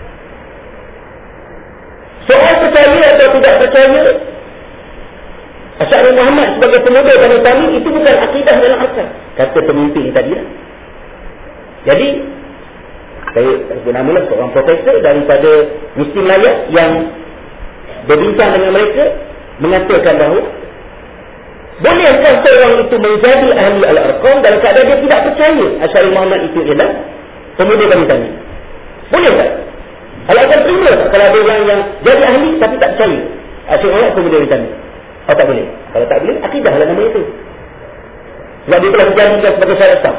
soal percaya atau tidak percaya Asy'ari Muhammad sebagai pemuda Bani Tamim itu bukan akidah dalam asal, kata pemimpin tadi lah. Jadi saya sebut namalah seorang profesor daripada Muslim Melayu yang berbincang dengan mereka, mengatakan bahawa bolehkah seorang itu menjadi ahli Al-Arqam dalam keadaan dia tidak percaya Asy'ari Muhammad itu ialah pemuda Bani Tamim? Bolehkah? Al-Arqam terima tak kalau ada orang yang jadi ahli tapi tak percaya Asy'ari Muhammad pemuda Bani Tamim? Oh, tak boleh. Kalau tak boleh, akidah lah nama itu. Sebab dia telah dijadikan sebagai syarat sah.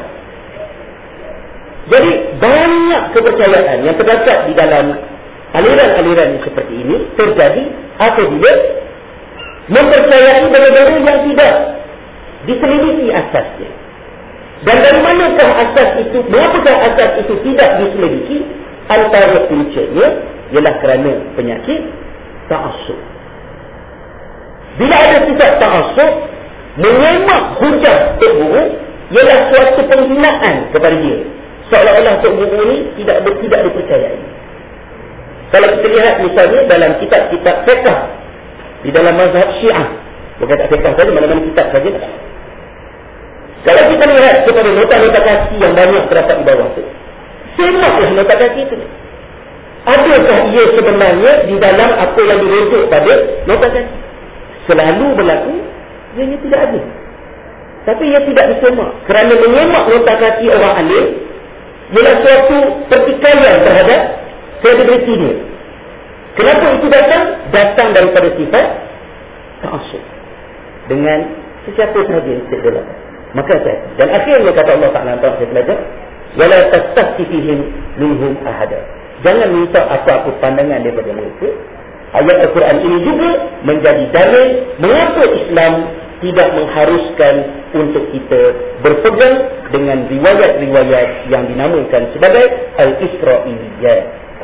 Jadi banyak kepercayaan yang terdapat di dalam aliran-aliran seperti ini terjadi apabila mempercayai benda-benda yang tidak diselidiki asasnya. Dan dari manakah asas itu, mengapakah asas itu tidak diselidiki? Antara puncanya ialah kerana penyakit ta'assub. Bila ada sifat ta'assub, menyemak hujah Tok Guru ialah suatu penghinaan kepada dia, seolah-olah Tok Guru ini tidak tidak dipercayai. Kalau kita lihat misalnya dalam kitab-kitab fiqh di dalam mazhab Syiah, bukan tak fiqh saja, mana-mana kitab saja. Kalau kita lihat kepada nota-nota kaki yang banyak terdapat di bawah itu, semaklah nota kaki itu. Adakah ia sebenarnya di dalam apa yang dirujuk pada nota kaki? Selalu berlaku, ianya tidak ada. Tapi ia tidak disemak. Kerana menyemak nota kaki orang alim ialah suatu pertikaian terhadap kredibiliti dia. Kenapa itu datang? Datang daripada sifat ta'assub dengan sesiapa sahaja yang sedang. Maka saya, dan akhirnya kata Allah Ta'ala dalam saya belajar, wala tastafti fihim minhum ahada. Jangan minta apa-apa pandangan daripada mereka. Ayat Al-Quran ini juga menjadi dalil mengapa Islam tidak mengharuskan untuk kita berpegang dengan riwayat-riwayat yang dinamakan sebagai Al-Isra'iliyat.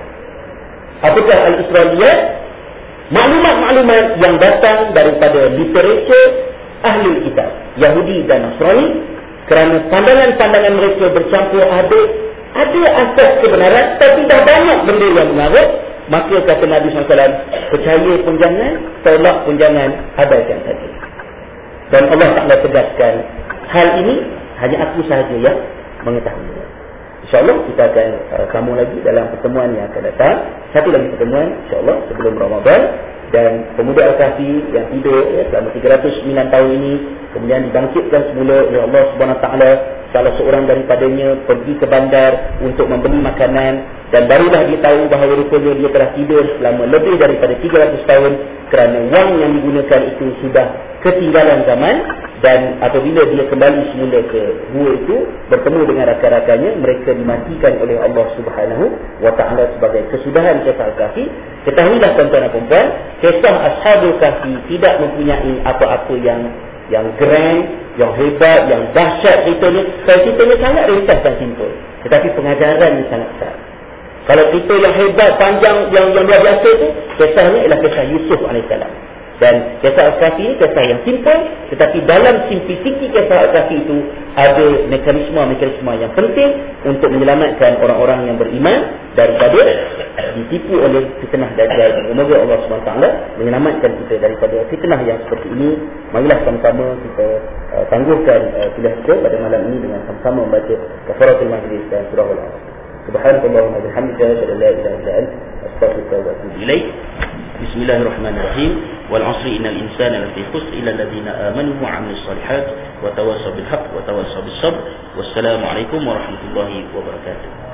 Apakah Al-Isra'iliyat? Maklumat-maklumat yang datang daripada literatur ahli kitab Yahudi dan Nasrani, kerana pandangan-pandangan mereka bercampur aduk, ada asas kebenaran tapi dah banyak benda yang mengarut, maka kata Nabi sallallahu alaihi wasallam, percaya pun jangan, tolak pun jangan, abaikan saja. Dan Allah Ta'ala tegaskan, hal ini hanya aku sahaja yang mengetahui. InsyaAllah kita akan uh, sambung lagi dalam pertemuan yang akan datang. Satu lagi pertemuan insyaAllah sebelum Ramadan. Dan pemuda Al-Kahfi yang tidur ya, selama tiga ratus sembilan tahun ini, kemudian dibangkitkan semula oleh Allah Subhanahu Wa Taala. Salah seorang daripadanya pergi ke bandar untuk membeli makanan, dan barulah dia tahu bahawa rupanya dia telah tidur selama lebih daripada tiga ratus tahun, kerana wang yang digunakan itu sudah ketinggalan zaman. Dan apabila dia kembali semula ke gua itu, bertemu dengan rakan-rakannya, mereka dimatikan oleh Allah Subhanahu Wa Taala sebagai kesudahan kisah Al-Kahfi. Ketahuilah tuan-tuan dan puan, kisah Ashabul Kahfi tidak mempunyai apa-apa yang yang grand, yang hebat, yang dahsyat ceritanya. Kalau ceritanya sangat ringkas dan simple, tetapi pengajarannya sangat besar. Kalau cerita yang hebat, panjang, yang yang luar biasa itu, kisahnya ialah kisah Yusuf alaihissalam. Dan kisah Al-Kahfi ini kisah yang simple, tetapi dalam simplicity kisah Al-Kahfi itu ada mekanisme-mekanisme yang penting untuk menyelamatkan orang-orang yang beriman daripada ditipu oleh fitnah Dajjal. Semoga Allah subhanahu wa taala menyelamatkan kita daripada fitnah yang seperti ini. Marilah sama-sama kita uh, tangguhkan uh, kuliah kita pada malam ini dengan sama-sama membaca kafaratul majlis dan surah Al-Asr. Subhanallah wa bihamdika, asyhadu an la ilaha illa anta, astaghfiruka wa atubu ilaik. Bismillahirrahmanirrahim. Wal 'asri innal insana lafi khusr illa alladziina aamanu wa 'amilus shalihaat wa tawassaw bil haqq wa tawassaw bis sabr. Wassalamu alaikum warahmatullahi wabarakatuh.